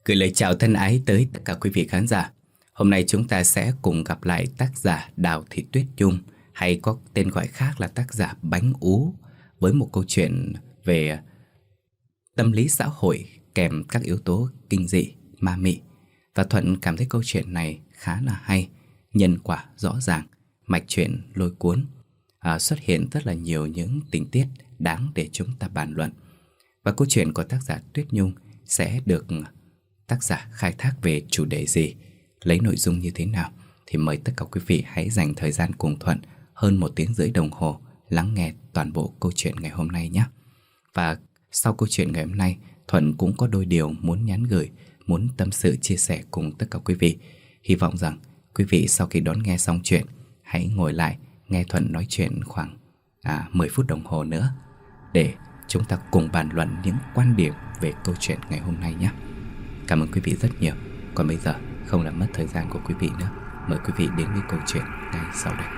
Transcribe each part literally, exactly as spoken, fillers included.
Gửi lời chào thân ái tới tất cả quý vị khán giả. Hôm nay chúng ta sẽ cùng gặp lại tác giả Đào Thị Tuyết Nhung, hay có tên gọi khác là tác giả Bánh Ú, với một câu chuyện về tâm lý xã hội kèm các yếu tố kinh dị, ma mị. Và Thuận cảm thấy câu chuyện này khá là hay, nhân quả rõ ràng, mạch truyện lôi cuốn, à, xuất hiện rất là nhiều những tình tiết đáng để chúng ta bàn luận. Và câu chuyện của tác giả Tuyết Nhung sẽ được tác giả khai thác về chủ đề gì, lấy nội dung như thế nào, thì mời tất cả quý vị hãy dành thời gian cùng Thuận hơn một tiếng rưỡi đồng hồ lắng nghe toàn bộ câu chuyện ngày hôm nay nhé. Và sau câu chuyện ngày hôm nay, Thuận cũng có đôi điều muốn nhắn gửi, muốn tâm sự chia sẻ cùng tất cả quý vị. Hy vọng rằng quý vị sau khi đón nghe xong chuyện, hãy ngồi lại nghe Thuận nói chuyện khoảng à, mười phút đồng hồ nữa, để chúng ta cùng bàn luận những quan điểm về câu chuyện ngày hôm nay nhé. Cảm ơn quý vị rất nhiều. Còn bây giờ không làm mất thời gian của quý vị nữa, mời quý vị đến với câu chuyện ngay sau đây.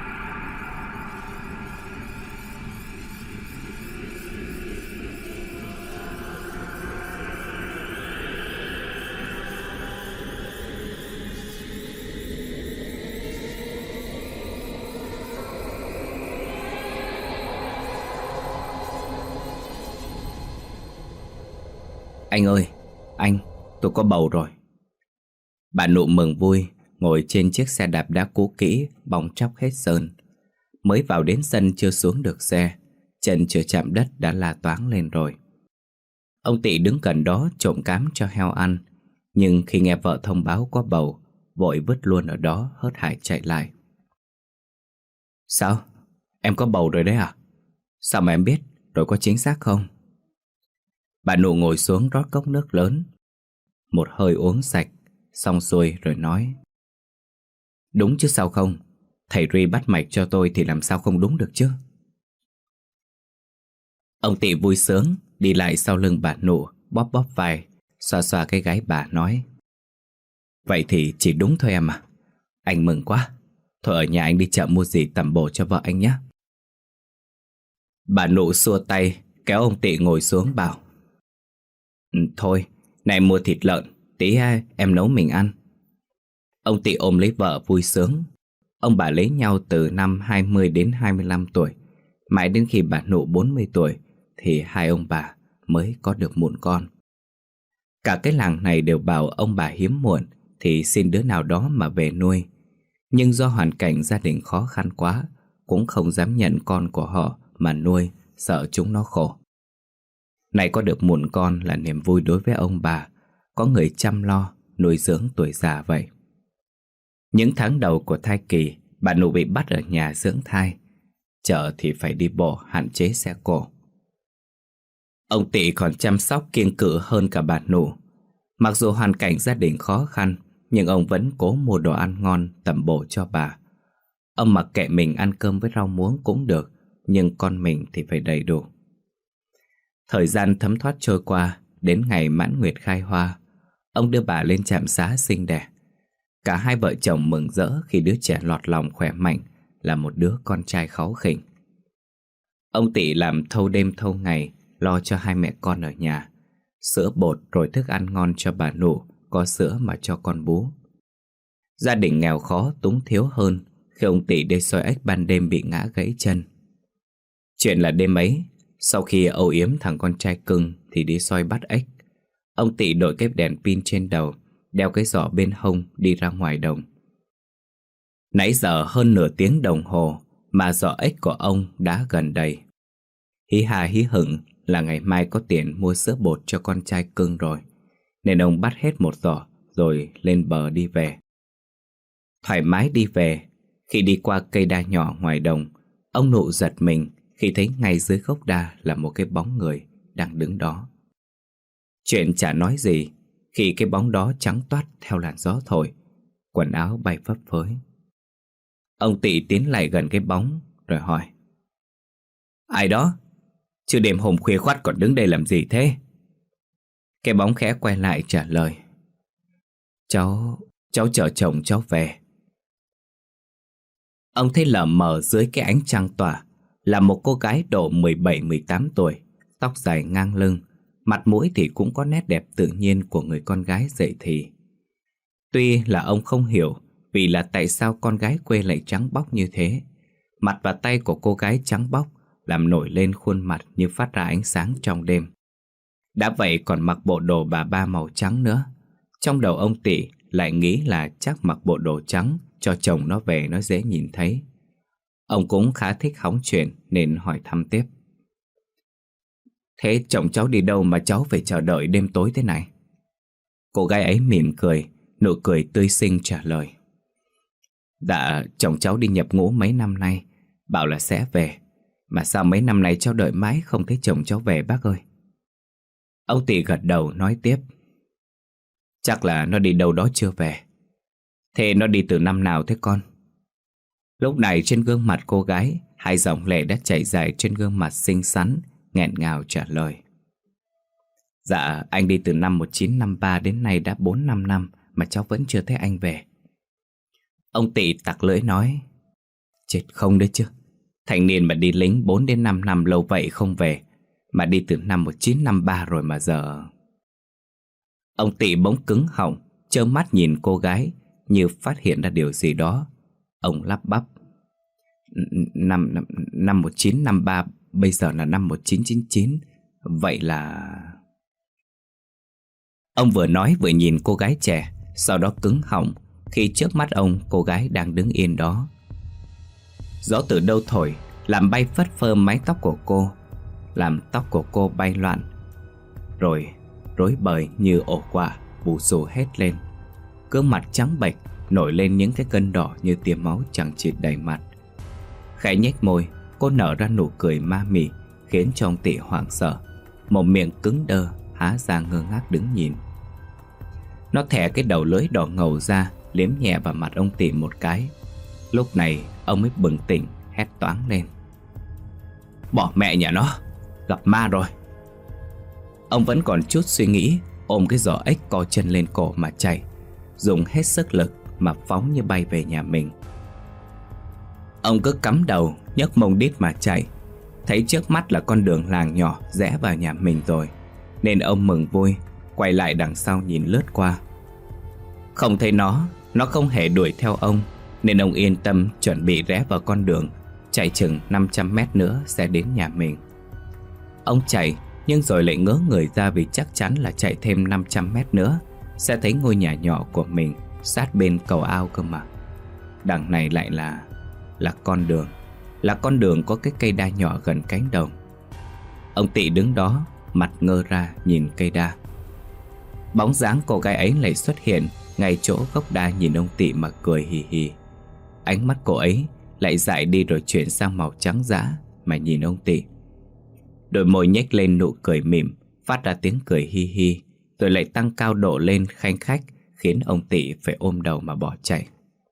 Anh ơi, anh, tôi có bầu rồi. Bà Nụ mừng vui, ngồi trên chiếc xe đạp đá cũ kỹ, bong tróc hết sơn. Mới vào đến sân chưa xuống được xe, chân chưa chạm đất đã la toáng lên rồi. Ông Tị đứng gần đó trộm cám cho heo ăn, nhưng khi nghe vợ thông báo có bầu, vội vứt luôn ở đó, hớt hải chạy lại. Sao? Em có bầu rồi đấy à? Sao mà em biết? Rồi có chính xác không? Bà Nụ ngồi xuống rót cốc nước lớn, một hơi uống sạch, xong xuôi rồi nói. Đúng chứ sao không? Thầy Ri bắt mạch cho tôi thì làm sao không đúng được chứ? Ông Tị vui sướng, đi lại sau lưng bà Nụ, bóp bóp vai, xoa xoa cái gáy bà nói. Vậy thì chỉ đúng thôi em à. Anh mừng quá. Thôi ở nhà anh đi chợ mua gì tẩm bổ cho vợ anh nhé. Bà Nụ xua tay, kéo ông Tị ngồi xuống bảo. Ừ, thôi, này mua thịt lợn, tí em nấu mình ăn. Ông Tị ôm lấy vợ vui sướng. Ông bà lấy nhau từ năm hai mươi đến hai mươi lăm tuổi. Mãi đến khi bà Nụ bốn mươi tuổi thì hai ông bà mới có được mụn con. Cả cái làng này đều bảo ông bà hiếm muộn thì xin đứa nào đó mà về nuôi. Nhưng do hoàn cảnh gia đình khó khăn quá, cũng không dám nhận con của họ mà nuôi, sợ chúng nó khổ. Này có được mụn con là niềm vui đối với ông bà, có người chăm lo, nuôi dưỡng tuổi già vậy. Những tháng đầu của thai kỳ, bà Nụ bị bắt ở nhà dưỡng thai. Chợ thì phải đi bộ, hạn chế xe cộ. Ông Tị còn chăm sóc kiêng cữ hơn cả bà Nụ. Mặc dù hoàn cảnh gia đình khó khăn, nhưng ông vẫn cố mua đồ ăn ngon tẩm bổ cho bà. Ông mặc kệ mình ăn cơm với rau muống cũng được, nhưng con mình thì phải đầy đủ. Thời gian thấm thoát trôi qua, đến ngày mãn nguyệt khai hoa, ông đưa bà lên trạm xá sinh đẻ. Cả hai vợ chồng mừng rỡ khi đứa trẻ lọt lòng khỏe mạnh là một đứa con trai kháu khỉnh. Ông Tị làm thâu đêm thâu ngày, lo cho hai mẹ con ở nhà, sữa bột rồi thức ăn ngon cho bà Nụ, có sữa mà cho con bú. Gia đình nghèo khó túng thiếu hơn khi ông Tị đi soi ếch ban đêm bị ngã gãy chân. Chuyện là đêm ấy, sau khi âu yếm thằng con trai cưng thì đi soi bắt ếch. Ông Tị đội cái đèn pin trên đầu, đeo cái giỏ bên hông đi ra ngoài đồng. Nãy giờ hơn nửa tiếng đồng hồ mà giỏ ếch của ông đã gần đầy. Hí hà hí hửng là ngày mai có tiền mua sữa bột cho con trai cưng rồi, nên ông bắt hết một giỏ rồi lên bờ đi về. Thoải mái đi về, khi đi qua cây đa nhỏ ngoài đồng, ông Nụ giật mình khi thấy ngay dưới gốc đa là một cái bóng người đang đứng đó. Chuyện chả nói gì khi cái bóng đó trắng toát theo làn gió thổi, quần áo bay phấp phới. Ông Tị tiến lại gần cái bóng rồi hỏi. Ai đó? Chứ đêm hôm khuya khoắt còn đứng đây làm gì thế? Cái bóng khẽ quay lại trả lời. Cháu, cháu chờ chồng cháu về. Ông thấy lờ mờ dưới cái ánh trăng tỏa là một cô gái độ mười bảy mười tám tuổi, tóc dài ngang lưng, Mặt mũi thì cũng có nét đẹp tự nhiên của người con gái dậy thì. Tuy là ông không hiểu vì là tại sao con gái quê lại trắng bóc như thế. Mặt và tay của cô gái trắng bóc làm nổi lên khuôn mặt như phát ra ánh sáng trong đêm. Đã vậy còn mặc bộ đồ bà ba màu trắng nữa. Trong đầu ông Tị lại nghĩ là chắc mặc bộ đồ trắng cho chồng nó về nó dễ nhìn thấy. Ông cũng khá thích hóng chuyện nên hỏi thăm tiếp. Thế chồng cháu đi đâu mà cháu phải chờ đợi đêm tối thế này? Cô gái ấy mỉm cười, nụ cười tươi xinh trả lời. Dạ, chồng cháu đi nhập ngũ mấy năm nay, bảo là sẽ về. Mà sao mấy năm nay cháu đợi mãi không thấy chồng cháu về bác ơi? Ông Tị gật đầu nói tiếp. Chắc là nó đi đâu đó chưa về. Thế nó đi từ năm nào thế con? Lúc này trên gương mặt cô gái, hai dòng lệ đã chảy dài trên gương mặt xinh xắn, nghẹn ngào trả lời. Dạ, anh đi từ năm một nghìn chín trăm năm mươi ba đến nay đã bốn năm năm mà cháu vẫn chưa thấy anh về. Ông Tị tặc lưỡi nói. Chết không đấy chứ. Thành niên mà đi lính bốn đến năm năm lâu vậy không về, mà đi từ năm một nghìn chín trăm năm mươi ba rồi mà giờ. Ông Tị bỗng cứng họng, trơ mắt nhìn cô gái như phát hiện ra điều gì đó. Ông lắp bắp. Năm, năm, năm một nghìn chín trăm năm mươi ba, bây giờ là năm một nghìn chín trăm chín mươi chín. Vậy là... Ông vừa nói vừa nhìn cô gái trẻ, sau đó cứng họng khi trước mắt ông cô gái đang đứng yên đó. Gió từ đâu thổi làm bay phất phơ mái tóc của cô, làm tóc của cô bay loạn, rồi rối bời như ổ quả bù xù hết lên. Gương mặt trắng bệch nổi lên những cái gân đỏ như tia máu chẳng chịt đầy mặt. Khẽ nhếch môi, cô nở ra nụ cười ma mị khiến cho ông Tị hoảng sợ, một miệng cứng đơ há ra ngơ ngác đứng nhìn. Nó thè cái đầu lưỡi đỏ ngầu ra, liếm nhẹ vào mặt ông Tị một cái. Lúc này ông mới bừng tỉnh, hét toáng lên. Bỏ mẹ nhà nó, gặp ma rồi. Ông vẫn còn chút suy nghĩ, ôm cái giỏ ếch co chân lên cổ mà chạy, dùng hết sức lực mà phóng như bay về nhà mình. Ông cứ cắm đầu, nhấc mông đít mà chạy. Thấy trước mắt là con đường làng nhỏ rẽ vào nhà mình rồi, nên ông mừng vui, quay lại đằng sau nhìn lướt qua. Không thấy nó, nó không hề đuổi theo ông, nên ông yên tâm chuẩn bị rẽ vào con đường, chạy chừng năm trăm mét nữa sẽ đến nhà mình. Ông chạy, nhưng rồi lại ngớ người ra vì chắc chắn là chạy thêm năm trăm mét nữa sẽ thấy ngôi nhà nhỏ của mình sát bên cầu ao cơ mà. Đằng này lại là... là con đường. Là con đường có cái cây đa nhỏ gần cánh đồng. Ông Tị đứng đó, mặt ngơ ra nhìn cây đa. Bóng dáng cô gái ấy lại xuất hiện ngay chỗ gốc đa nhìn ông Tị mà cười hì hì. Ánh mắt cô ấy lại dại đi rồi chuyển sang màu trắng dã mà nhìn ông Tị. Đôi môi nhếch lên nụ cười mỉm, phát ra tiếng cười hi hi, rồi lại tăng cao độ lên khanh khách, khiến ông Tị phải ôm đầu mà bỏ chạy.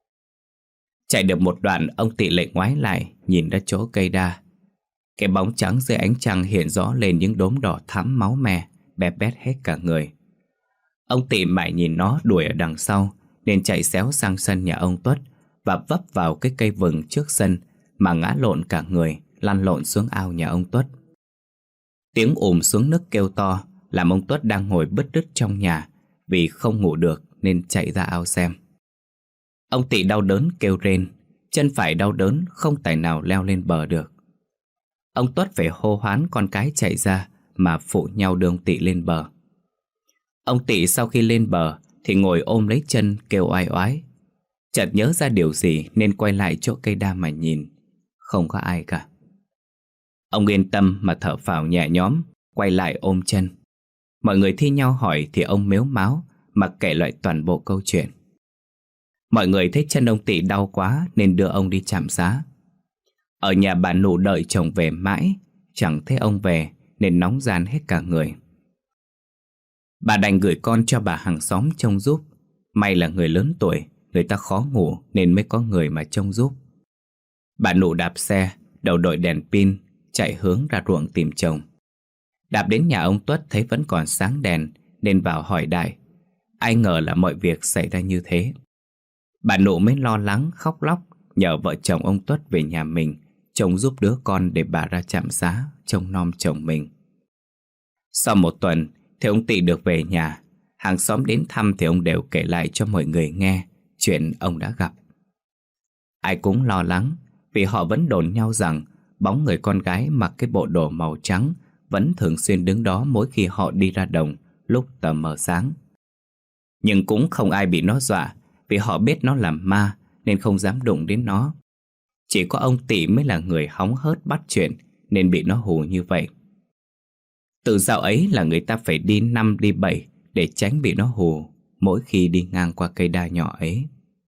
Chạy được một đoạn, ông Tị lại ngoái lại nhìn ra chỗ cây đa. Cái bóng trắng dưới ánh trăng hiện rõ lên những đốm đỏ thắm máu me, be bét hết cả người. Ông Tị mải nhìn nó đuổi ở đằng sau, nên chạy xéo sang sân nhà ông Tuất và vấp vào cái cây vừng trước sân mà ngã lộn cả người, lăn lộn xuống ao nhà ông Tuất. Tiếng ùm xuống nước kêu to làm ông Tuất đang ngồi bứt rứt trong nhà vì không ngủ được nên chạy ra ao xem. Ông Tị đau đớn kêu rên, chân phải đau đớn không tài nào leo lên bờ được. Ông Tuất phải hô hoán con cái chạy ra mà phụ nhau đưa ông Tị lên bờ. Ông Tị sau khi lên bờ thì ngồi ôm lấy chân kêu oai oái. Chợt nhớ ra điều gì nên quay lại chỗ cây đa mà nhìn. Không có ai cả. Ông yên tâm mà thở phào nhẹ nhõm, quay lại ôm chân. Mọi người thi nhau hỏi thì ông mếu máo mà kể lại toàn bộ câu chuyện. Mọi người thấy chân ông Tị đau quá nên đưa ông đi trạm xá. Ở nhà bà Nụ đợi chồng về mãi, chẳng thấy ông về nên nóng gian hết cả người. Bà đành gửi con cho bà hàng xóm trông giúp. May là người lớn tuổi, người ta khó ngủ nên mới có người mà trông giúp. Bà Nụ đạp xe, đầu đội đèn pin, chạy hướng ra ruộng tìm chồng. Đạp đến nhà ông Tuất thấy vẫn còn sáng đèn nên vào hỏi đại. Ai ngờ là mọi việc xảy ra như thế. Bà Nụ mới lo lắng khóc lóc nhờ vợ chồng ông Tuất về nhà mình trông giúp đứa con để bà ra trạm xá trông nom chồng mình. Sau một tuần thì ông Tị được về nhà. Hàng xóm đến thăm thì ông đều kể lại cho mọi người nghe chuyện ông đã gặp. Ai cũng lo lắng vì họ vẫn đồn nhau rằng bóng người con gái mặc cái bộ đồ màu trắng vẫn thường xuyên đứng đó mỗi khi họ đi ra đồng lúc tờ mờ sáng. Nhưng cũng không ai bị nó dọa vì họ biết nó là ma nên không dám đụng đến nó. Chỉ có ông Tị mới là người hóng hớt bắt chuyện nên bị nó hù như vậy. Từ dạo ấy là người ta phải đi năm đi bảy để tránh bị nó hù mỗi khi đi ngang qua cây đa nhỏ ấy.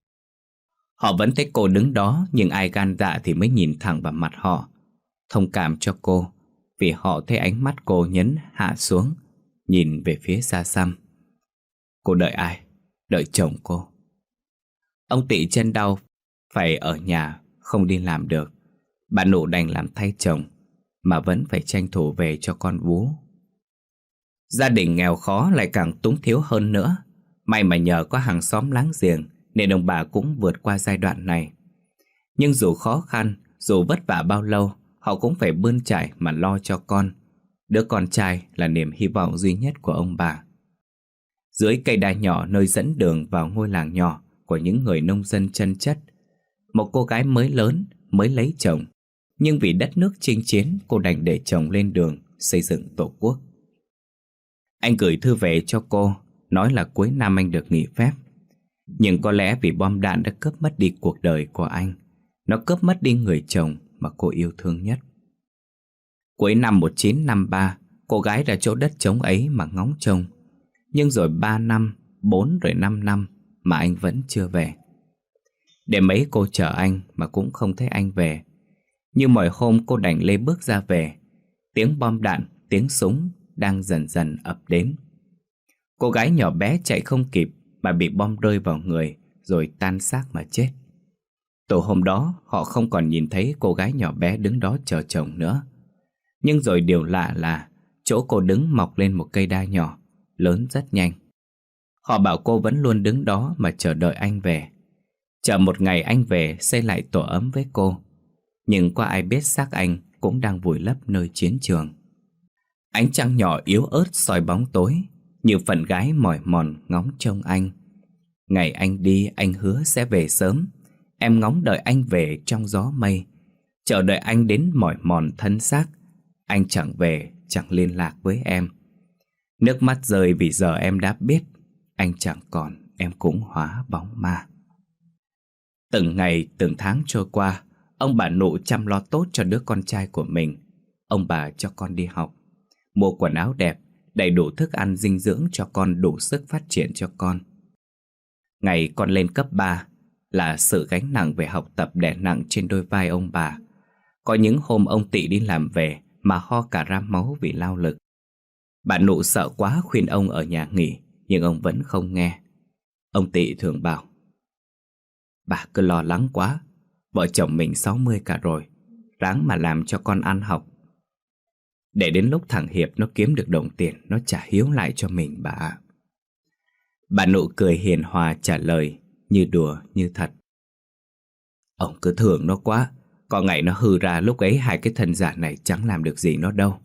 Họ vẫn thấy cô đứng đó, nhưng ai gan dạ thì mới nhìn thẳng vào mặt họ, thông cảm cho cô, vì họ thấy ánh mắt cô nhấn hạ xuống, nhìn về phía xa xăm. Cô đợi ai? Đợi chồng cô. Ông Tị chân đau, phải ở nhà, không đi làm được. Bà Nụ đành làm thay chồng, mà vẫn phải tranh thủ về cho con bú. Gia đình nghèo khó lại càng túng thiếu hơn nữa. May mà nhờ có hàng xóm láng giềng nên ông bà cũng vượt qua giai đoạn này. Nhưng dù khó khăn, dù vất vả bao lâu, họ cũng phải bươn chải mà lo cho con. Đứa con trai là niềm hy vọng duy nhất của ông bà. Dưới cây đa nhỏ nơi dẫn đường vào ngôi làng nhỏ của những người nông dân chân chất, một cô gái mới lớn, mới lấy chồng. Nhưng vì đất nước chinh chiến, cô đành để chồng lên đường xây dựng tổ quốc. Anh gửi thư về cho cô, nói là cuối năm anh được nghỉ phép. Nhưng có lẽ vì bom đạn đã cướp mất đi cuộc đời của anh. Nó cướp mất đi người chồng mà cô yêu thương nhất. Cuối năm một nghìn chín trăm năm mươi ba, cô gái ra chỗ đất trống ấy mà ngóng trông. Nhưng rồi ba năm, bốn rồi năm năm mà anh vẫn chưa về. Đêm ấy cô chờ anh mà cũng không thấy anh về. Như mọi hôm cô đành lê bước ra về. Tiếng bom đạn, tiếng súng đang dần dần ập đến. Cô gái nhỏ bé chạy không kịp mà bị bom rơi vào người rồi tan xác mà chết. Tối hôm đó họ không còn nhìn thấy cô gái nhỏ bé đứng đó chờ chồng nữa. Nhưng rồi điều lạ là chỗ cô đứng mọc lên một cây đa nhỏ, lớn rất nhanh. Họ bảo cô vẫn luôn đứng đó mà chờ đợi anh về. Chờ một ngày anh về xây lại tổ ấm với cô. Nhưng có ai biết xác anh cũng đang vùi lấp nơi chiến trường. Ánh trăng nhỏ yếu ớt soi bóng tối, như phần gái mỏi mòn ngóng trông anh. Ngày anh đi anh hứa sẽ về sớm. Em ngóng đợi anh về trong gió mây, chờ đợi anh đến mỏi mòn thân xác. Anh chẳng về, chẳng liên lạc với em. Nước mắt rơi vì giờ em đã biết anh chẳng còn, em cũng hóa bóng ma. Từng ngày, từng tháng trôi qua, ông bà Nụ chăm lo tốt cho đứa con trai của mình. Ông bà cho con đi học, mua quần áo đẹp, đầy đủ thức ăn dinh dưỡng cho con đủ sức phát triển cho con. Ngày con lên cấp ba là sự gánh nặng về học tập đè nặng trên đôi vai ông bà. Có những hôm ông Tị đi làm về mà ho cả ra máu vì lao lực. Bà Nụ sợ quá khuyên ông ở nhà nghỉ, nhưng ông vẫn không nghe. Ông Tị thường bảo: bà cứ lo lắng quá, vợ chồng mình sáu mươi cả rồi, ráng mà làm cho con ăn học. Để đến lúc thằng Hiệp nó kiếm được đồng tiền, nó trả hiếu lại cho mình bà ạ. Bà Nụ cười hiền hòa trả lời, như đùa như thật: ông cứ thương nó quá, có ngày nó hư ra lúc ấy hai cái thân giả này chẳng làm được gì nó đâu.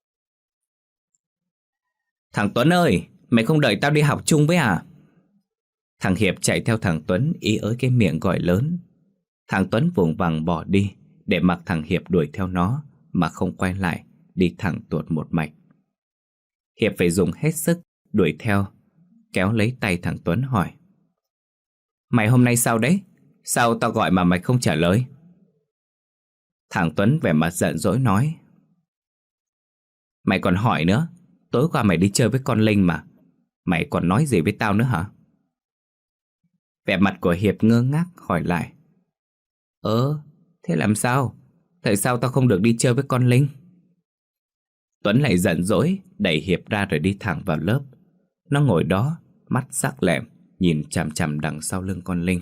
Thằng Tuấn ơi, mày không đợi tao đi học chung với à? Thằng Hiệp chạy theo thằng Tuấn, ý ới cái miệng gọi lớn. Thằng Tuấn vùng vằng bỏ đi, để mặc thằng Hiệp đuổi theo nó, mà không quay lại, đi thẳng tuột một mạch. Hiệp phải dùng hết sức đuổi theo, kéo lấy tay thằng Tuấn hỏi: mày hôm nay sao đấy? Sao tao gọi mà mày không trả lời? Thằng Tuấn vẻ mặt giận dỗi nói: mày còn hỏi nữa, tối qua mày đi chơi với con Linh mà, mày còn nói gì với tao nữa hả? Vẻ mặt của Hiệp ngơ ngác hỏi lại: Ơ, thế làm sao? Tại sao tao không được đi chơi với con Linh? Tuấn lại giận dỗi, đẩy Hiệp ra rồi đi thẳng vào lớp. Nó ngồi đó, mắt sắc lẹm, nhìn chằm chằm đằng sau lưng con Linh.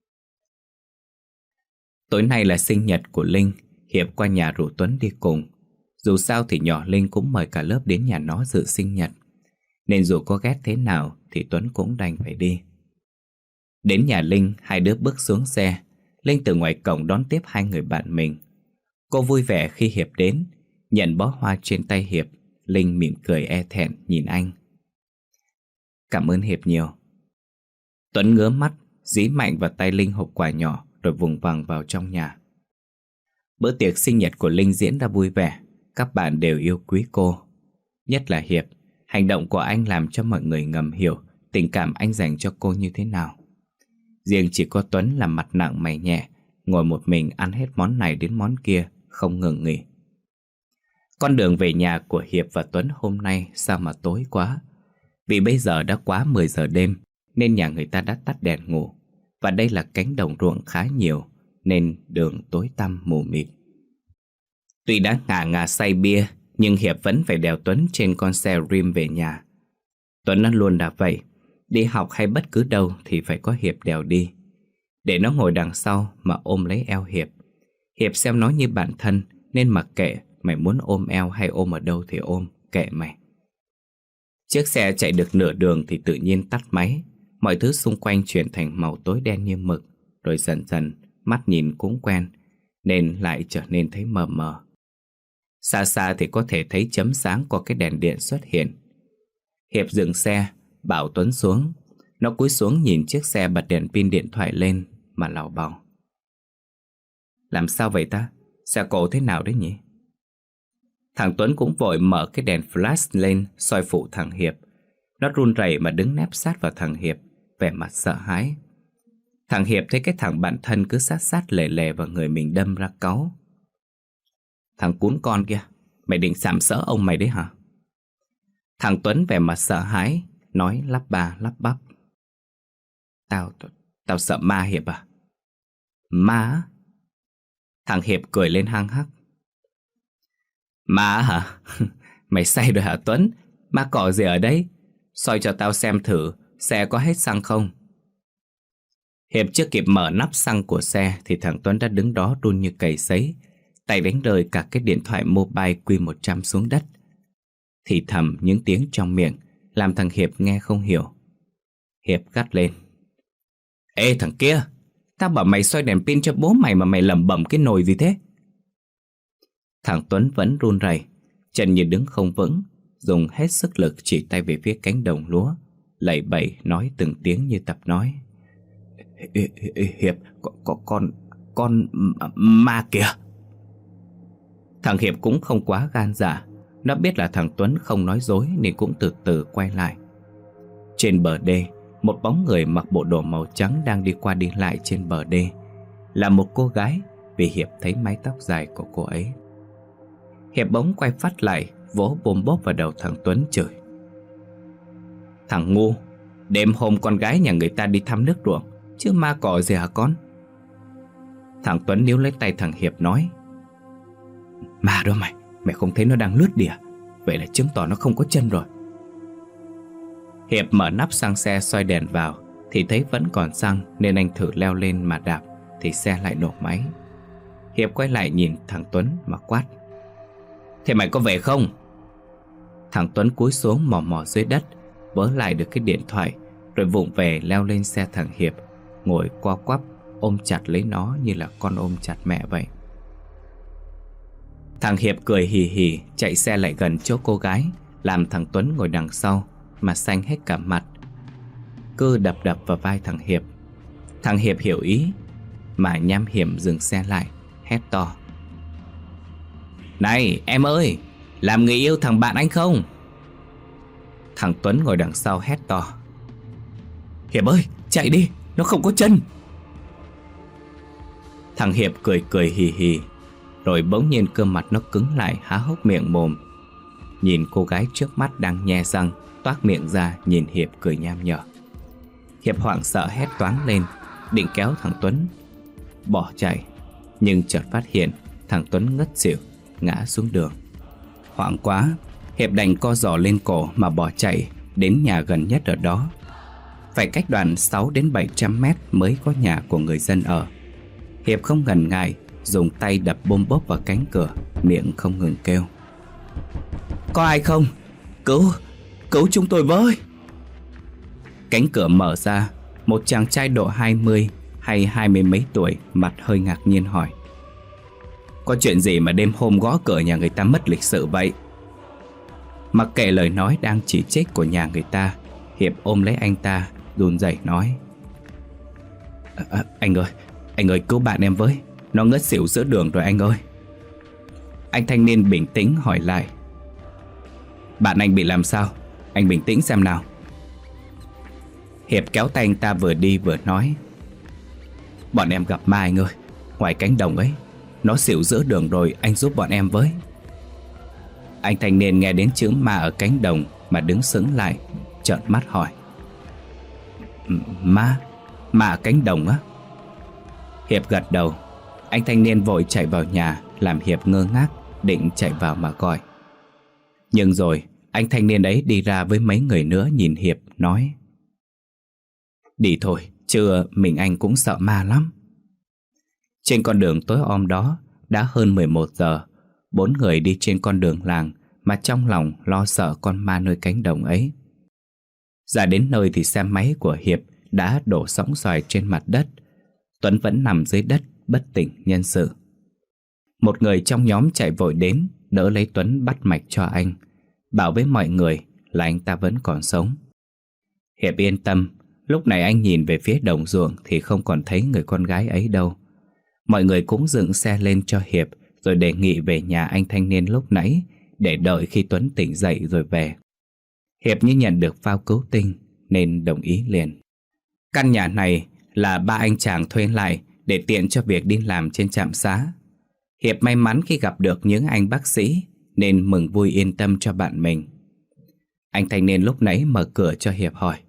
Tối nay là sinh nhật của Linh, Hiệp qua nhà rủ Tuấn đi cùng. Dù sao thì nhỏ Linh cũng mời cả lớp đến nhà nó dự sinh nhật, nên dù có ghét thế nào thì Tuấn cũng đành phải đi. Đến nhà Linh, hai đứa bước xuống xe. Linh từ ngoài cổng đón tiếp hai người bạn mình. Cô vui vẻ khi Hiệp đến, nhận bó hoa trên tay Hiệp, Linh mỉm cười e thẹn nhìn anh. Cảm ơn Hiệp nhiều. Tuấn ngứa mắt, dí mạnh vào tay Linh hộp quà nhỏ rồi vùng vằng vào trong nhà. Bữa tiệc sinh nhật của Linh diễn ra vui vẻ. Các bạn đều yêu quý cô. Nhất là Hiệp. Hành động của anh làm cho mọi người ngầm hiểu tình cảm anh dành cho cô như thế nào. Riêng chỉ có Tuấn là mặt nặng mày nhẹ, ngồi một mình ăn hết món này đến món kia, không ngừng nghỉ. Con đường về nhà của Hiệp và Tuấn hôm nay sao mà tối quá. Vì bây giờ đã quá mười giờ đêm nên nhà người ta đã tắt đèn ngủ. Và đây là cánh đồng ruộng khá nhiều nên đường tối tăm mù mịt. Tuy đã ngà ngà say bia, nhưng Hiệp vẫn phải đèo Tuấn trên con xe Rim về nhà. Tuấn nó luôn là vậy, đi học hay bất cứ đâu thì phải có Hiệp đèo đi. Để nó ngồi đằng sau mà ôm lấy eo Hiệp. Hiệp xem nó như bạn thân nên mặc kệ, mày muốn ôm eo hay ôm ở đâu thì ôm, kệ mày. Chiếc xe chạy được nửa đường thì tự nhiên tắt máy. Mọi thứ xung quanh chuyển thành màu tối đen như mực. Rồi dần dần mắt nhìn cũng quen nên lại trở nên thấy mờ mờ. Xa xa thì có thể thấy chấm sáng của cái đèn điện xuất hiện. Hiệp dừng xe, bảo Tuấn xuống. Nó cúi xuống nhìn chiếc xe bật đèn pin điện thoại lên mà lảo bảo. Làm sao vậy ta? Xe cộ thế nào đấy nhỉ? Thằng Tuấn cũng vội mở cái đèn flash lên soi phụ thằng Hiệp. Nó run rẩy mà đứng nép sát vào thằng Hiệp, vẻ mặt sợ hãi. Thằng Hiệp thấy cái thằng bạn thân cứ sát sát lề lề vào người mình đâm ra cáu. Thằng cún con kia, mày định sàm sỡ ông mày đấy hả? Thằng Tuấn vẻ mặt sợ hãi, nói lắp ba lắp bắp. Tao, tao sợ ma Hiệp à? Ma á? Thằng Hiệp cười lên hăng hắc. Ma hả? Mày say rồi hả Tuấn? Ma cỏ gì ở đấy? Soi cho tao xem thử, xe có hết xăng không? Hiệp chưa kịp mở nắp xăng của xe thì thằng Tuấn đã đứng đó run như cầy sấy, tay đánh rơi cả cái điện thoại mobile Q một trăm xuống đất. Thì thầm những tiếng trong miệng làm thằng Hiệp nghe không hiểu. Hiệp gắt lên. Ê thằng kia, tao bảo mày soi đèn pin cho bố mày mà mày lẩm bẩm cái nồi gì thế? Thằng Tuấn vẫn run rẩy, chân như đứng không vững, dùng hết sức lực chỉ tay về phía cánh đồng lúa, lạy bẩy nói từng tiếng như tập nói. Hiệp, có, có con, con ma kìa. Thằng Hiệp cũng không quá gan dạ. Nó biết là thằng Tuấn không nói dối nên cũng từ từ quay lại. Trên bờ đê, một bóng người mặc bộ đồ màu trắng đang đi qua đi lại trên bờ đê. Là một cô gái, vì Hiệp thấy mái tóc dài của cô ấy. Hiệp bỗng quay phát lại, vỗ bôm bốp vào đầu thằng Tuấn chửi. Thằng ngu, đêm hôm con gái nhà người ta đi thăm nước ruộng, chứ ma cỏ gì hả con? Thằng Tuấn níu lấy tay thằng Hiệp nói. Ma đó mày, mày không thấy nó đang lướt đi à? Vậy là chứng tỏ nó không có chân rồi. Hiệp mở nắp xăng xe soi đèn vào thì thấy vẫn còn xăng, nên anh thử leo lên mà đạp thì xe lại nổ máy. Hiệp quay lại nhìn thằng Tuấn mà quát. Thế mày có về không? Thằng Tuấn cúi xuống mò mò dưới đất, vớ lại được cái điện thoại, rồi vụng về leo lên xe thằng Hiệp, ngồi co quắp ôm chặt lấy nó như là con ôm chặt mẹ vậy. Thằng Hiệp cười hì hì chạy xe lại gần chỗ cô gái, làm thằng Tuấn ngồi đằng sau mà xanh hết cả mặt, cứ đập đập vào vai thằng Hiệp. Thằng Hiệp hiểu ý mà nham hiểm dừng xe lại, hét to. Này em ơi, làm người yêu thằng bạn anh không? Thằng Tuấn ngồi đằng sau hét to. Hiệp ơi, chạy đi, nó không có chân. Thằng Hiệp cười cười hì hì, rồi bỗng nhiên cơ mặt nó cứng lại, há hốc miệng mồm, nhìn cô gái trước mắt đang nhe răng, toác miệng ra nhìn Hiệp cười nham nhở. Hiệp hoảng sợ hét toáng lên, định kéo thằng Tuấn bỏ chạy, nhưng chợt phát hiện thằng Tuấn ngất xỉu, ngã xuống đường. Hoảng quá, Hiệp đành co giò lên cổ mà bỏ chạy đến nhà gần nhất ở đó. Phải cách đoạn sáu đến bảy trăm mét mới có nhà của người dân ở. Hiệp không ngần ngại, dùng tay đập bôm bốp vào cánh cửa, miệng không ngừng kêu. Có ai không? Cứu, cứu chúng tôi với. Cánh cửa mở ra, một chàng trai độ hai mươi hay hai mươi mấy tuổi, mặt hơi ngạc nhiên hỏi. Có chuyện gì mà đêm hôm gõ cửa nhà người ta mất lịch sự vậy? Mặc kệ lời nói đang chỉ trích của nhà người ta, Hiệp ôm lấy anh ta, run rẩy nói: à, à, Anh ơi, anh ơi cứu bạn em với. Nó ngất xỉu giữa đường rồi anh ơi. Anh thanh niên bình tĩnh hỏi lại: Bạn anh bị làm sao? Anh bình tĩnh xem nào. Hiệp kéo tay anh ta vừa đi vừa nói: Bọn em gặp ma anh ơi. Ngoài cánh đồng ấy, nó xỉu giữa đường rồi, anh giúp bọn em với. Anh thanh niên nghe đến chữ ma ở cánh đồng mà đứng sững lại, trợn mắt hỏi: Ma? Ma ở cánh đồng á? Hiệp gật đầu. Anh thanh niên vội chạy vào nhà, làm Hiệp ngơ ngác, định chạy vào mà gọi. Nhưng rồi anh thanh niên ấy đi ra với mấy người nữa, nhìn Hiệp nói: Đi thôi, chứ mình anh cũng sợ ma lắm. Trên con đường tối om đó, đã hơn mười một giờ. Bốn người đi trên con đường làng mà trong lòng lo sợ con ma nơi cánh đồng ấy. Ra đến nơi thì xe máy của Hiệp đã đổ sõng soài trên mặt đất. Tuấn vẫn nằm dưới đất bất tỉnh nhân sự. Một người trong nhóm chạy vội đến, đỡ lấy Tuấn bắt mạch cho anh, bảo với mọi người là anh ta vẫn còn sống. Hiệp yên tâm. Lúc này anh nhìn về phía đồng ruộng thì không còn thấy người con gái ấy đâu. Mọi người cũng dựng xe lên cho Hiệp, rồi đề nghị về nhà anh thanh niên lúc nãy, để đợi khi Tuấn tỉnh dậy rồi về. Hiệp như nhận được phao cứu tinh nên đồng ý liền. Căn nhà này là ba anh chàng thuê lại để tiện cho việc đi làm trên trạm xá. Hiệp may mắn khi gặp được những anh bác sĩ nên mừng vui yên tâm cho bạn mình. Anh thanh niên lúc nãy mở cửa cho Hiệp hỏi: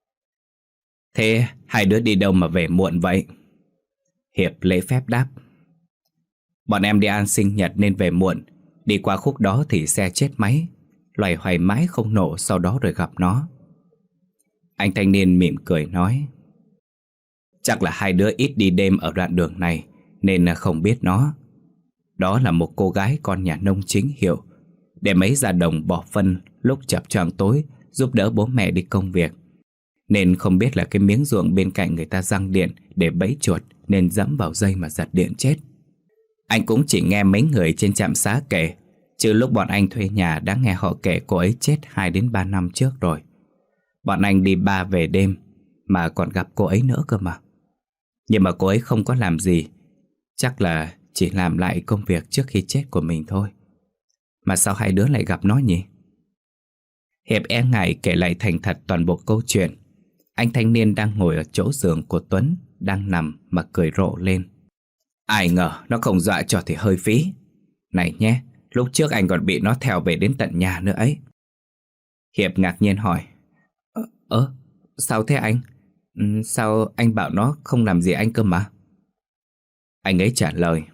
Thế hai đứa đi đâu mà về muộn vậy? Hiệp lễ phép đáp: Bọn em đi ăn sinh nhật nên về muộn. Đi qua khúc đó thì xe chết máy, loay hoay mãi không nổ, sau đó rồi gặp nó. Anh thanh niên mỉm cười nói: Chắc là hai đứa ít đi đêm ở đoạn đường này nên không biết nó. Đó là một cô gái con nhà nông chính hiệu, để mấy ra đồng bỏ phân lúc chập choạng tối giúp đỡ bố mẹ đi công việc, nên không biết là cái miếng ruộng bên cạnh người ta giăng điện để bẫy chuột nên dẫm vào dây mà giật điện chết. Anh cũng chỉ nghe mấy người trên trạm xá kể, chứ lúc bọn anh thuê nhà đã nghe họ kể cô ấy chết hai đến ba năm trước rồi. Bọn anh đi ba về đêm mà còn gặp cô ấy nữa cơ mà. Nhưng mà cô ấy không có làm gì, chắc là chỉ làm lại công việc trước khi chết của mình thôi. Mà sao hai đứa lại gặp nó nhỉ? Hiệp e ngại kể lại thành thật toàn bộ câu chuyện. Anh thanh niên đang ngồi ở chỗ giường của Tuấn đang nằm mà cười rộ lên: Ai ngờ nó không dọa cho thì hơi phí. Này nhé, lúc trước anh còn bị nó theo về đến tận nhà nữa ấy. Hiệp ngạc nhiên hỏi: Ơ, ờ, sao thế anh? Ừ, sao anh bảo nó không làm gì anh cơ mà? Anh ấy trả lời: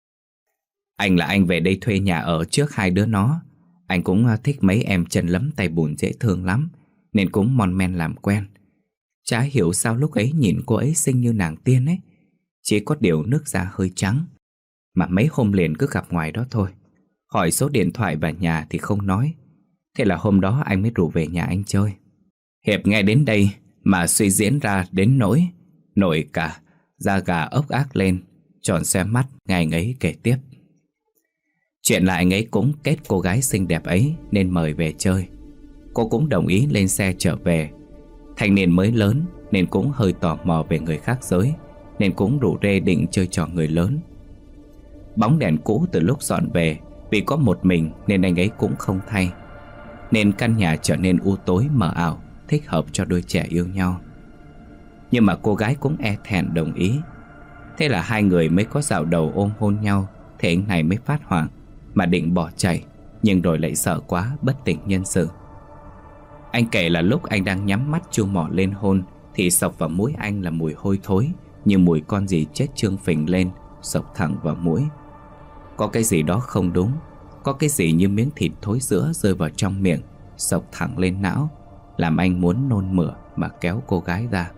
Anh là anh về đây thuê nhà ở trước hai đứa nó. Anh cũng thích mấy em chân lấm tay bùn dễ thương lắm, nên cũng mon men làm quen. Chả hiểu sao lúc ấy nhìn cô ấy xinh như nàng tiên ấy, chỉ có điều nước da hơi trắng. Mà mấy hôm liền cứ gặp ngoài đó thôi. Hỏi số điện thoại và nhà thì không nói. Thế là hôm đó anh mới rủ về nhà anh chơi. Hiệp nghe đến đây mà suy diễn ra đến nỗi nổi cả da gà ốc ác lên, tròn xe mắt nghe anh ấy kể tiếp. Chuyện là anh ấy cũng kết cô gái xinh đẹp ấy nên mời về chơi. Cô cũng đồng ý lên xe trở về. Thanh niên mới lớn nên cũng hơi tò mò về người khác giới, nên cũng rủ rê định chơi trò người lớn. Bóng đèn cũ từ lúc dọn về, vì có một mình nên anh ấy cũng không thay, nên căn nhà trở nên u tối mờ ảo, thích hợp cho đôi trẻ yêu nhau. Nhưng mà cô gái cũng e thẹn đồng ý. Thế là hai người mới có dạo đầu ôm hôn nhau. Thế anh này mới phát hoảng mà định bỏ chạy, nhưng rồi lại sợ quá bất tỉnh nhân sự. Anh kể là lúc anh đang nhắm mắt chu mỏ lên hôn thì sộc vào mũi anh là mùi hôi thối, như mùi con gì chết trương phình lên, sộc thẳng vào mũi. Có cái gì đó không đúng, có cái gì như miếng thịt thối rữa rơi vào trong miệng, sộc thẳng lên não, làm anh muốn nôn mửa mà kéo cô gái ra.